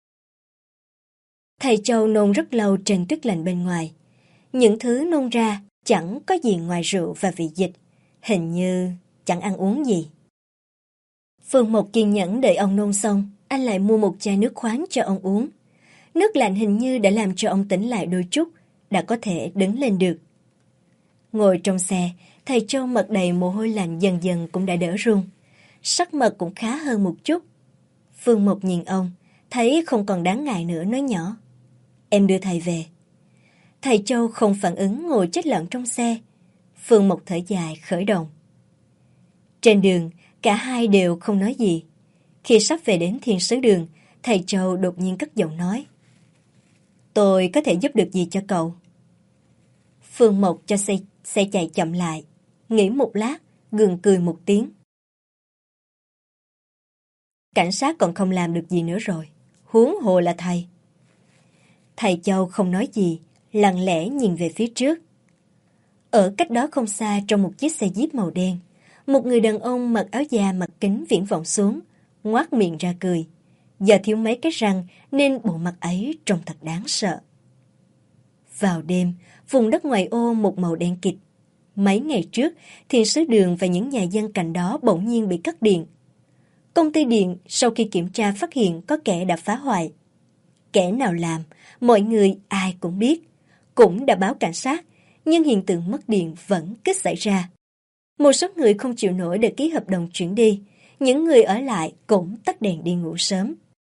Thầy Châu nôn rất lâu trên tuyết lạnh bên ngoài. Những thứ nôn ra chẳng có gì ngoài rượu và vị dịch. Hình như chẳng ăn uống gì. Phương Mộc kiên nhẫn đợi ông nôn xong, anh lại mua một chai nước khoáng cho ông uống. Nước lạnh hình như đã làm cho ông tỉnh lại đôi chút, đã có thể đứng lên được. Ngồi trong xe, thầy Châu mặt đầy mồ hôi lạnh dần dần cũng đã đỡ run. Sắc mặt cũng khá hơn một chút. Phương Mộc nhìn ông, thấy không còn đáng ngại nữa, nói nhỏ. Em đưa thầy về. Thầy Châu không phản ứng, ngồi chết lặng trong xe. Phương Mộc thở dài khởi động. Trên đường, cả hai đều không nói gì. Khi sắp về đến Thiên Sứ Đường, thầy Châu đột nhiên cất giọng nói. Tôi có thể giúp được gì cho cậu? Phương Mộc cho xe chạy chậm lại, nghĩ một lát, gượng cười một tiếng. Cảnh sát còn không làm được gì nữa rồi, huống hồ là thầy. Thầy Châu không nói gì, lặng lẽ nhìn về phía trước. Ở cách đó không xa, trong một chiếc xe Jeep màu đen, một người đàn ông mặc áo da mặt kính viễn vọng xuống, ngoác miệng ra cười. Giờ thiếu mấy cái răng nên bộ mặt ấy trông thật đáng sợ. Vào đêm, vùng đất ngoại ô một màu đen kịt. Mấy ngày trước, Thiên Sứ Đường và những nhà dân cạnh đó bỗng nhiên bị cắt điện. Công ty điện sau khi kiểm tra phát hiện có kẻ đã phá hoại. Kẻ nào làm, mọi người ai cũng biết, cũng đã báo cảnh sát, nhưng hiện tượng mất điện vẫn cứ xảy ra. Một số người không chịu nổi để ký hợp đồng chuyển đi, những người ở lại cũng tắt đèn đi ngủ sớm.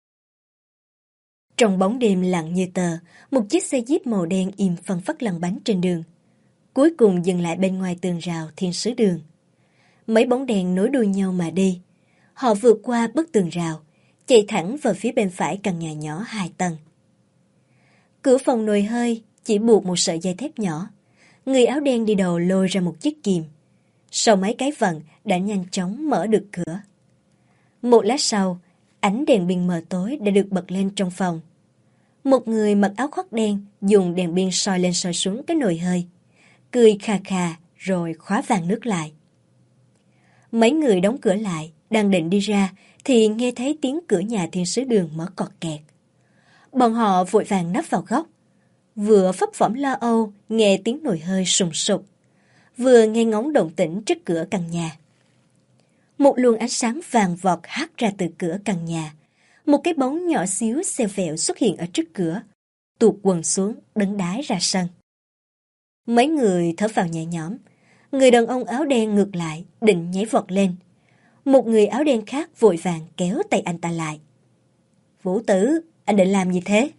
Trong bóng đêm lặng như tờ, một chiếc xe Jeep màu đen im phăng phất lăn bánh trên đường. Cuối cùng dừng lại bên ngoài tường rào Thiên Sứ Đường. Mấy bóng đèn nối đuôi nhau mà đi. Họ vượt qua bức tường rào, chạy thẳng vào phía bên phải căn nhà nhỏ 2 tầng. Cửa phòng nồi hơi chỉ buộc một sợi dây thép nhỏ. Người áo đen đi đầu lôi ra một chiếc kìm. Sau mấy cái vặn đã nhanh chóng mở được cửa. Một lát sau, ánh đèn pin mờ tối đã được bật lên trong phòng. Một người mặc áo khoác đen dùng đèn pin soi lên soi xuống cái nồi hơi. Cười khà khà rồi khóa van nước lại. Mấy người đóng cửa lại, đang định đi ra thì nghe thấy tiếng cửa nhà Thiên Sứ Đường mở cọt kẹt. Bọn họ vội vàng nấp vào góc. Vừa phấp phỏng lo âu nghe tiếng nồi hơi sùng sục, vừa nghe ngóng động tĩnh trước cửa căn nhà. Một luồng ánh sáng vàng vọt hắt ra từ cửa căn nhà. Một cái bóng nhỏ xíu xèo vẹo xuất hiện ở trước cửa, tuột quần xuống đứng đái ra sân. Mấy người thở phào nhẹ nhõm. Người đàn ông áo đen ngược lại định nhảy vọt lên. Một người áo đen khác vội vàng kéo tay anh ta lại. Vũ Tử, anh định làm gì thế?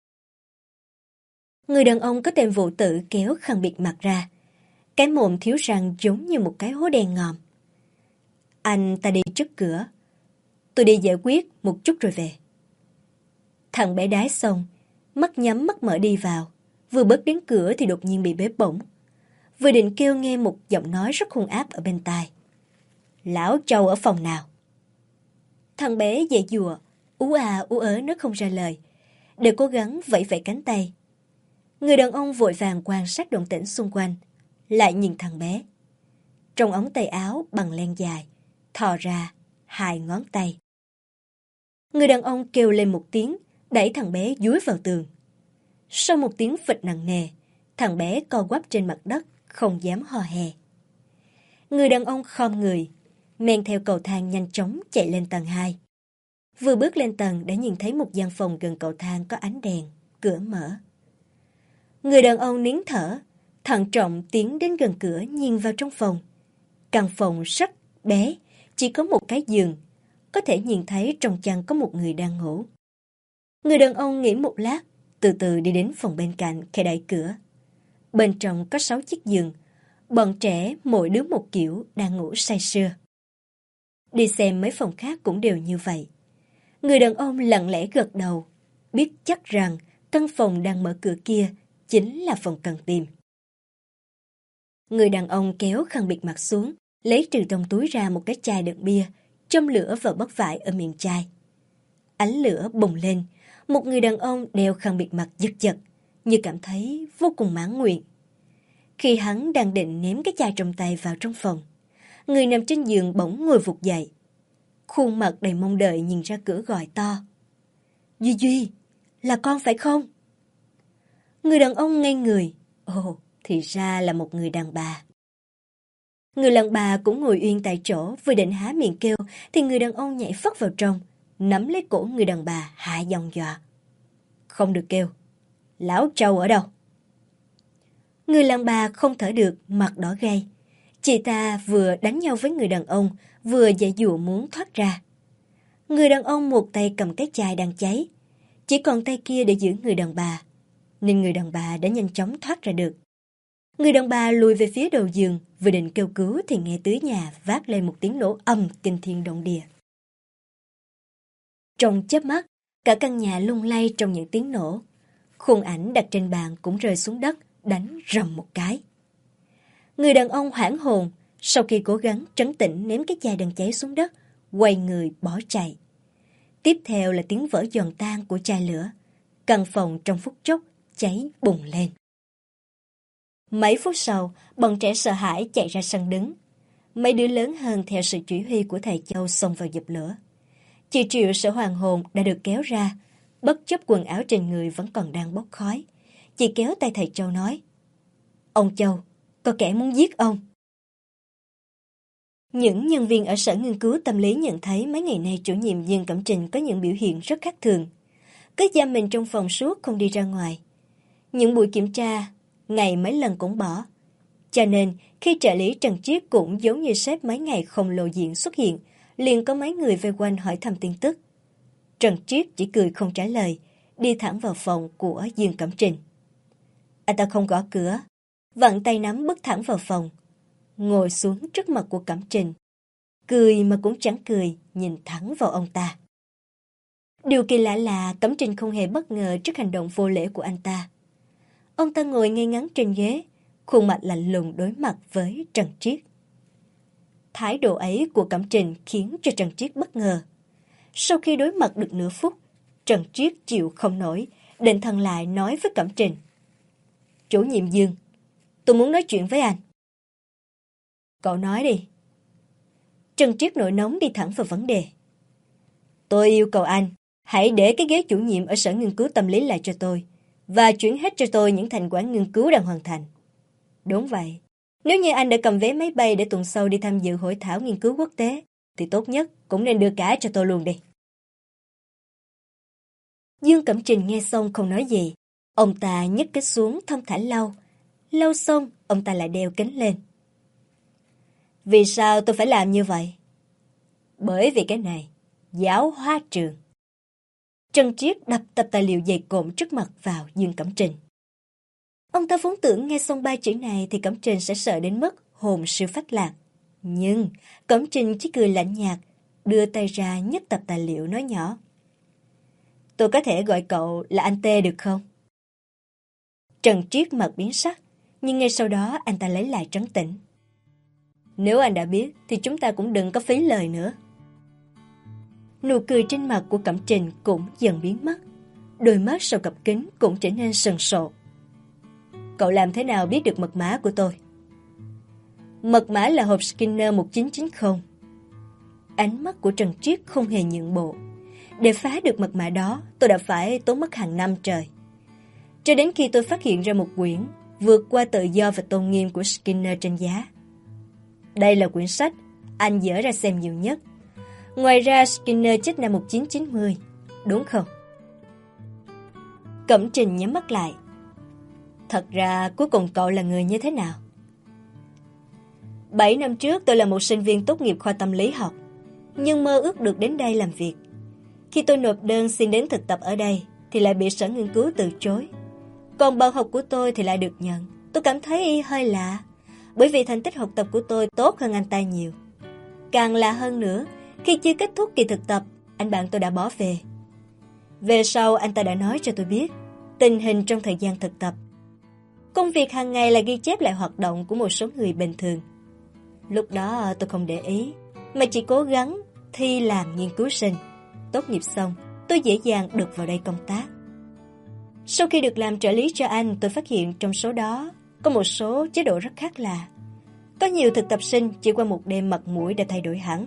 Người đàn ông có tên Vũ Tử kéo khăn bịt mặt ra. Cái mồm thiếu răng giống như một cái hố đen ngòm. Anh ta đi trước cửa. Tôi đi giải quyết một chút rồi về. Thằng bé đái xong, mắt nhắm mắt mở đi vào. Vừa bước đến cửa thì đột nhiên bị bế bổng. Vừa định kêu nghe một giọng nói rất hung ác ở bên tai. Lão Châu ở phòng nào? Thằng bé dậy dùa, ú ớ nói không ra lời, để cố gắng vẫy vẫy cánh tay. Người đàn ông vội vàng quan sát động tĩnh xung quanh, lại nhìn thằng bé. Trong ống tay áo bằng len dài, thò ra 2 ngón tay. Người đàn ông kêu lên một tiếng, đẩy thằng bé dúi vào tường. Sau một tiếng phịch nặng nề, thằng bé co quắp trên mặt đất, không dám hò hè. Người đàn ông khom người, men theo cầu thang nhanh chóng chạy lên tầng 2. Vừa bước lên tầng đã nhìn thấy một gian phòng gần cầu thang có ánh đèn, cửa mở. Người đàn ông nín thở, thận trọng tiến đến gần cửa nhìn vào trong phòng. Căn phòng rất bé, chỉ có một cái giường. có thể nhìn thấy trong chăn có một người đang ngủ. Người đàn ông nghĩ một lát, từ từ đi đến phòng bên cạnh, khẽ đẩy cửa. Bên trong có 6 chiếc giường, bọn trẻ mỗi đứa một kiểu đang ngủ say sưa. Đi xem mấy phòng khác cũng đều như vậy. Người đàn ông lặng lẽ gật đầu, biết chắc rằng căn phòng đang mở cửa kia chính là phòng cần tìm. Người đàn ông kéo khăn bịt mặt xuống, lấy từ trong túi ra một cái chai đựng bia, châm lửa vào bấc vải ở miệng chai. Ánh lửa bùng lên, một người đàn ông đeo khăn bịt mặt giật giật, như cảm thấy vô cùng mãn nguyện. Khi hắn đang định ném cái chai trong tay vào trong phòng, người nằm trên giường bỗng ngồi vụt dậy. Khuôn mặt đầy mong đợi nhìn ra cửa gọi to. Duy Duy, là con phải không? Người đàn ông ngây người. Ồ, thì ra là một người đàn bà. Người đàn bà cũng ngồi uyên tại chỗ, vừa định há miệng kêu, thì người đàn ông nhảy phất vào trong, nắm lấy cổ người đàn bà, hạ giọng dọa. Không được kêu. Lão trâu ở đâu? Người đàn bà không thở được, mặt đỏ gay. Chị ta vừa đánh nhau với người đàn ông, vừa giãy giụa muốn thoát ra. Người đàn ông một tay cầm cái chai đang cháy, chỉ còn tay kia để giữ người đàn bà, nên người đàn bà đã nhanh chóng thoát ra được. Người đàn bà lùi về phía đầu giường, vừa định kêu cứu thì nghe tứ nhà vác lên một tiếng nổ ầm kinh thiên động địa. Trong chớp mắt, cả căn nhà lung lay trong những tiếng nổ. Khung ảnh đặt trên bàn cũng rơi xuống đất, đánh rầm một cái. Người đàn ông hoảng hồn, sau khi cố gắng trấn tĩnh ném cái chai đang cháy xuống đất, quay người bỏ chạy. Tiếp theo là tiếng vỡ giòn tan của chai lửa. Căn phòng trong phút chốc cháy bùng lên. Mấy phút sau, bọn trẻ sợ hãi chạy ra sân đứng. Mấy đứa lớn hơn theo sự chỉ huy của thầy Châu xông vào dập lửa. Chị Triệu sợ hoàng hồn đã được kéo ra, bất chấp quần áo trên người vẫn còn đang bốc khói. Chị kéo tay thầy Châu nói, ông Châu, có kẻ muốn giết ông. Những nhân viên ở sở nghiên cứu tâm lý nhận thấy mấy ngày nay chủ nhiệm Dương Cẩm Trình có những biểu hiện rất khác thường. Cứ giam mình trong phòng suốt không đi ra ngoài. Những buổi kiểm tra, ngày mấy lần cũng bỏ. Cho nên, khi trợ lý Trần Triết cũng giống như sếp mấy ngày không lộ diện xuất hiện, liền có mấy người vây quanh hỏi thăm tin tức. Trần Triết chỉ cười không trả lời, đi thẳng vào phòng của Dương Cẩm Trình. Anh ta không gõ cửa, vặn tay nắm bước thẳng vào phòng, ngồi xuống trước mặt của Cẩm Trình. Cười mà cũng chẳng cười, nhìn thẳng vào ông ta. Điều kỳ lạ là Cẩm Trình không hề bất ngờ trước hành động vô lễ của anh ta. Ông ta ngồi ngay ngắn trên ghế, khuôn mặt lạnh lùng đối mặt với Trần Triết. Thái độ ấy của Cẩm Trình khiến cho Trần Triết bất ngờ. Sau khi đối mặt được nửa phút, Trần Triết chịu không nổi, định thần lại nói với Cẩm Trình. Chủ nhiệm Dương, tôi muốn nói chuyện với anh. Cậu nói đi. Trần Triết nổi nóng đi thẳng vào vấn đề. Tôi yêu cầu anh, hãy để cái ghế chủ nhiệm ở sở nghiên cứu tâm lý lại cho tôi, và chuyển hết cho tôi những thành quả nghiên cứu đang hoàn thành. Đúng vậy. Nếu như anh đã cầm vé máy bay để tuần sau đi tham dự hội thảo nghiên cứu quốc tế, thì tốt nhất cũng nên đưa cả cho tôi luôn đi. Dương Cẩm Trình nghe xong không nói gì. Ông ta nhấc cái xuống thong thả lau. Lau xong, ông ta lại đeo kính lên. Vì sao tôi phải làm như vậy? Bởi vì cái này, giáo hóa trường. Trần Triết đập tập tài liệu dày cộm trước mặt vào Dương Cẩm Trình. Ông ta vốn tưởng nghe xong ba chữ này thì Cẩm Trình sẽ sợ đến mức hồn siêu phách lạc. Nhưng Cẩm Trình chỉ cười lạnh nhạt, đưa tay ra nhấc tập tài liệu nói nhỏ. Tôi có thể gọi cậu là anh Tê được không? Trần Triết mặt biến sắc, nhưng ngay sau đó anh ta lấy lại trấn tĩnh. Nếu anh đã biết thì chúng ta cũng đừng có phí lời nữa. Nụ cười trên mặt của Cẩm Trình cũng dần biến mất. Đôi mắt sau cặp kính cũng trở nên sần sộ. Cậu làm thế nào biết được mật mã của tôi? Mật mã là hộp Skinner 1990. Ánh mắt của Trần Triết không hề nhượng bộ. Để phá được mật mã đó, tôi đã phải tốn mất hàng năm trời. Cho đến khi tôi phát hiện ra một quyển vượt qua tự do và tôn nghiêm của Skinner trên giá. Đây là quyển sách anh dở ra xem nhiều nhất. Ngoài ra Skinner chết năm 1990, đúng không? Cẩm Trình nhắm mắt lại. Thật ra cuối cùng cậu là người như thế nào? 7 năm trước tôi là một sinh viên tốt nghiệp khoa tâm lý học. nhưng mơ ước được đến đây làm việc. Khi tôi nộp đơn xin đến thực tập ở đây thì lại bị sở nghiên cứu từ chối. Còn bạn học của tôi thì lại được nhận. Tôi cảm thấy hơi lạ, bởi vì thành tích học tập của tôi tốt hơn anh ta nhiều. Càng lạ hơn nữa, khi chưa kết thúc kỳ thực tập, anh bạn tôi đã bỏ về. Về sau anh ta đã nói cho tôi biết tình hình trong thời gian thực tập. Công việc hàng ngày là ghi chép lại hoạt động của một số người bình thường. Lúc đó tôi không để ý, mà chỉ cố gắng thi làm nghiên cứu sinh. Tốt nghiệp xong, tôi dễ dàng được vào đây công tác. Sau khi được làm trợ lý cho anh, tôi phát hiện trong số đó có một số chế độ rất khác lạ. Có nhiều thực tập sinh chỉ qua một đêm mặt mũi đã thay đổi hẳn.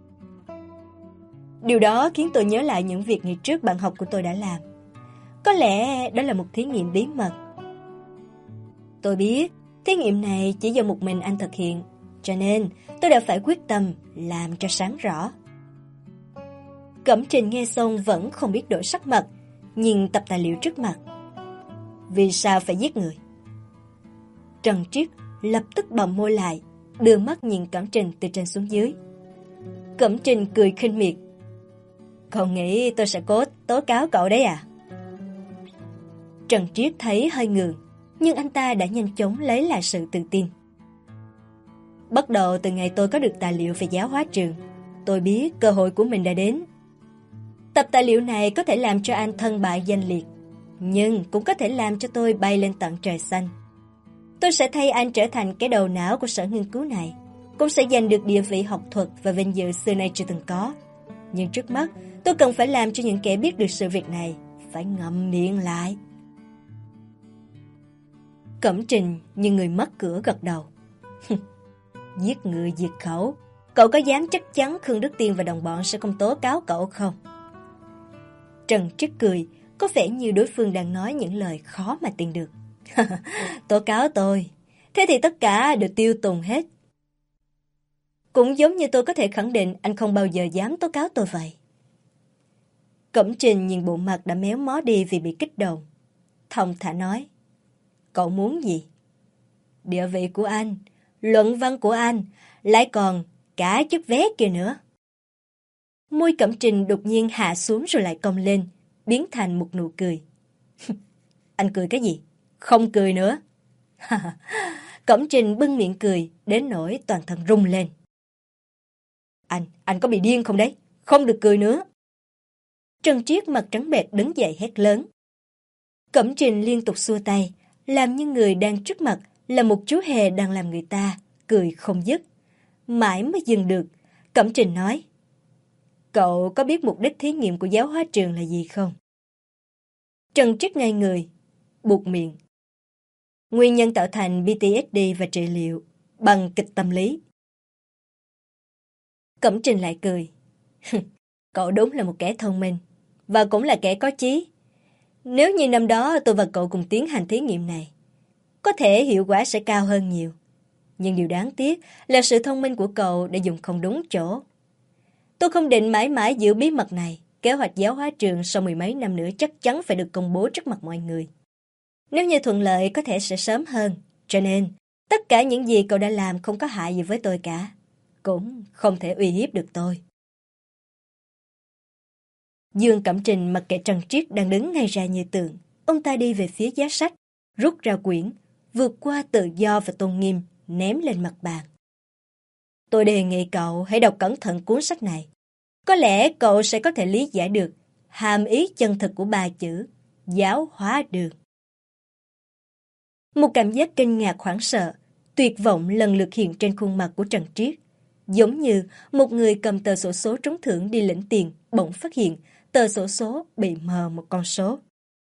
Điều đó khiến tôi nhớ lại những việc ngày trước bạn học của tôi đã làm. Có lẽ đó là một thí nghiệm bí mật. Tôi biết thí nghiệm này chỉ do một mình anh thực hiện, cho nên tôi đã phải quyết tâm làm cho sáng rõ. Cẩm Trình nghe xong vẫn không biết đổi sắc mặt, nhìn tập tài liệu trước mặt. Vì sao phải giết người? Trần Triết lập tức bậm môi lại, đưa mắt nhìn Cẩm Trình từ trên xuống dưới. Cẩm Trình cười khinh miệt. Cậu nghĩ tôi sẽ cố tố cáo cậu đấy à? Trần Triết thấy hơi ngượng, nhưng anh ta đã nhanh chóng lấy lại sự tự tin. Bắt đầu từ ngày tôi có được tài liệu về giáo hóa trường, tôi biết cơ hội của mình đã đến. Tập tài liệu này có thể làm cho anh thân bại danh liệt, nhưng cũng có thể làm cho tôi bay lên tận trời xanh. Tôi sẽ thay anh trở thành cái đầu não của sở nghiên cứu này, cũng sẽ giành được địa vị học thuật và vinh dự xưa nay chưa từng có. Nhưng trước mắt, tôi cần phải làm cho những kẻ biết được sự việc này phải ngậm miệng lại. Cẩm Trình như người mất cửa gật đầu. Giết người diệt khẩu, cậu có dám chắc chắn Khương Đức Tiên và đồng bọn sẽ không tố cáo cậu không? Trần Triết cười, có vẻ như đối phương đang nói những lời khó mà tin được. Tố cáo tôi, thế thì tất cả đều tiêu tùng hết. Cũng giống như tôi có thể khẳng định anh không bao giờ dám tố cáo tôi vậy. Cẩm Trình nhìn bộ mặt đã méo mó đi vì bị kích động. Thong thả nói, cậu muốn gì? Địa vị của anh, luận văn của anh, lại còn cả chiếc vé kia nữa. Môi Cẩm Trình đột nhiên hạ xuống rồi lại cong lên, biến thành một nụ cười. Anh cười cái gì? Không cười nữa. Cẩm Trình bưng miệng cười, đến nỗi toàn thân rung lên. Anh có bị điên không đấy? Không được cười nữa. Trần Triết mặt trắng bệch đứng dậy hét lớn. Cẩm Trình liên tục xua tay, làm như người đang trước mặt là một chú hề đang làm người ta cười không dứt. Mãi mới dừng được, Cẩm Trình nói, cậu có biết mục đích thí nghiệm của giáo hóa trường là gì không? Trần Triết ngây người, buột miệng. Nguyên nhân tạo thành PTSD và trị liệu bằng kịch tâm lý. Cẩm Trình lại cười. Cậu đúng là một kẻ thông minh, và cũng là kẻ có chí. Nếu như năm đó tôi và cậu cùng tiến hành thí nghiệm này, có thể hiệu quả sẽ cao hơn nhiều. Nhưng điều đáng tiếc là sự thông minh của cậu đã dùng không đúng chỗ. Tôi không định mãi mãi giữ bí mật này. Kế hoạch giáo hóa trường sau 10 mấy năm nữa chắc chắn phải được công bố trước mặt mọi người. Nếu như thuận lợi có thể sẽ sớm hơn. Cho nên, tất cả những gì cậu đã làm không có hại gì với tôi cả. Cũng không thể uy hiếp được tôi. Dương Cẩm Trình mặc kệ Trần Triết đang đứng ngay ra như tượng. Ông ta đi về phía giá sách, rút ra quyển, vượt qua tự do và tôn nghiêm, ném lên mặt bàn. Tôi đề nghị cậu hãy đọc cẩn thận cuốn sách này. Có lẽ cậu sẽ có thể lý giải được hàm ý chân thực của 3 chữ giáo hóa đường. Một cảm giác kinh ngạc hoảng sợ, tuyệt vọng lần lượt hiện trên khuôn mặt của Trần Triết. Giống như một người cầm tờ xổ số trúng thưởng đi lĩnh tiền, bỗng phát hiện tờ xổ số bị mờ một con số.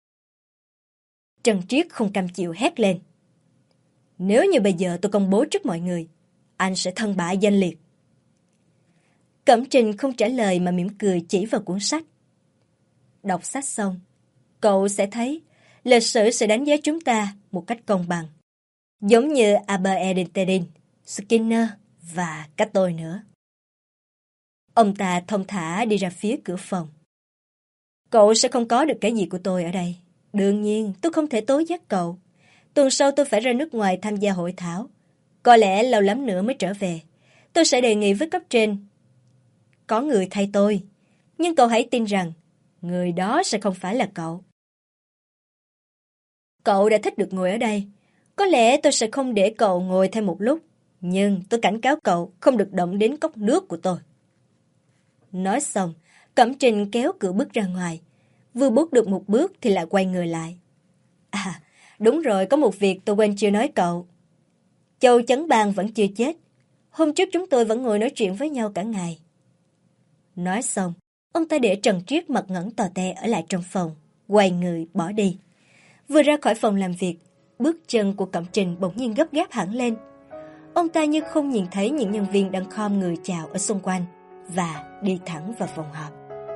Trần Triết không cam chịu hét lên. Nếu như bây giờ tôi công bố trước mọi người, anh sẽ thân bại danh liệt. Cẩm Trình không trả lời mà mỉm cười chỉ vào cuốn sách. Đọc sách xong, cậu sẽ thấy lịch sử sẽ đánh giá chúng ta một cách công bằng. Giống như Albert Einstein, Skinner và cả tôi nữa. Ông ta thong thả đi ra phía cửa phòng. Cậu sẽ không có được cái gì của tôi ở đây. Đương nhiên, tôi không thể tố giác cậu. Tuần sau tôi phải ra nước ngoài tham gia hội thảo. Có lẽ lâu lắm nữa mới trở về. Tôi sẽ đề nghị với cấp trên. có người thay tôi. Nhưng cậu hãy tin rằng, người đó sẽ không phải là cậu. Cậu đã thích được ngồi ở đây. Có lẽ tôi sẽ không để cậu ngồi thêm một lúc. Nhưng tôi cảnh cáo cậu không được động đến cốc nước của tôi. Nói xong, Cẩm Trình kéo cửa bước ra ngoài. Vừa bước được một bước thì lại quay người lại. À, đúng rồi, có một việc tôi quên chưa nói cậu. Châu Chấn Bang vẫn chưa chết. Hôm trước chúng tôi vẫn ngồi nói chuyện với nhau cả ngày. Nói xong, ông ta để Trần Triết mặt ngẩn tò te ở lại trong phòng, quay người bỏ đi. Vừa ra khỏi phòng làm việc, bước chân của Cẩm Trình bỗng nhiên gấp gáp hẳn lên. Ông ta như không nhìn thấy những nhân viên đang khom người chào ở xung quanh và đi thẳng vào phòng họp.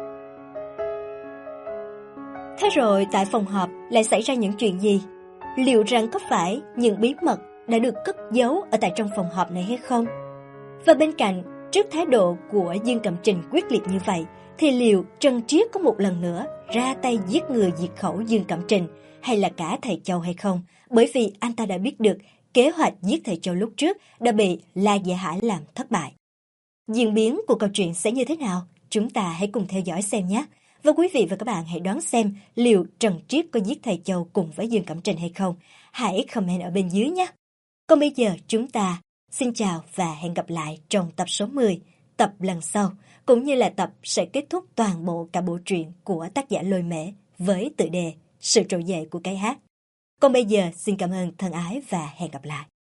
Thế rồi tại phòng họp lại xảy ra những chuyện gì? Liệu rằng có phải những bí mật đã được cất giấu ở tại trong phòng họp này hay không? Và bên cạnh, trước thái độ của Dương Cẩm Trình quyết liệt như vậy, thì liệu Trần Triết có một lần nữa ra tay giết người diệt khẩu Dương Cẩm Trình hay là cả thầy Châu hay không? Bởi vì anh ta đã biết được kế hoạch giết thầy Châu lúc trước đã bị La Dạ Hải làm thất bại. Diễn biến của câu chuyện sẽ như thế nào? Chúng ta hãy cùng theo dõi xem nhé. Và quý vị và các bạn hãy đoán xem liệu Trần Triết có giết thầy Châu cùng với Dương Cẩm Trình hay không? Hãy comment ở bên dưới nhé. Còn bây giờ chúng ta xin chào và hẹn gặp lại trong tập số 10, tập lần sau, cũng như là tập sẽ kết thúc toàn bộ cả bộ truyện của tác giả Lôi Mễ với tựa đề Sự trỗi dậy của cái hát. Còn bây giờ xin cảm ơn thân ái và hẹn gặp lại.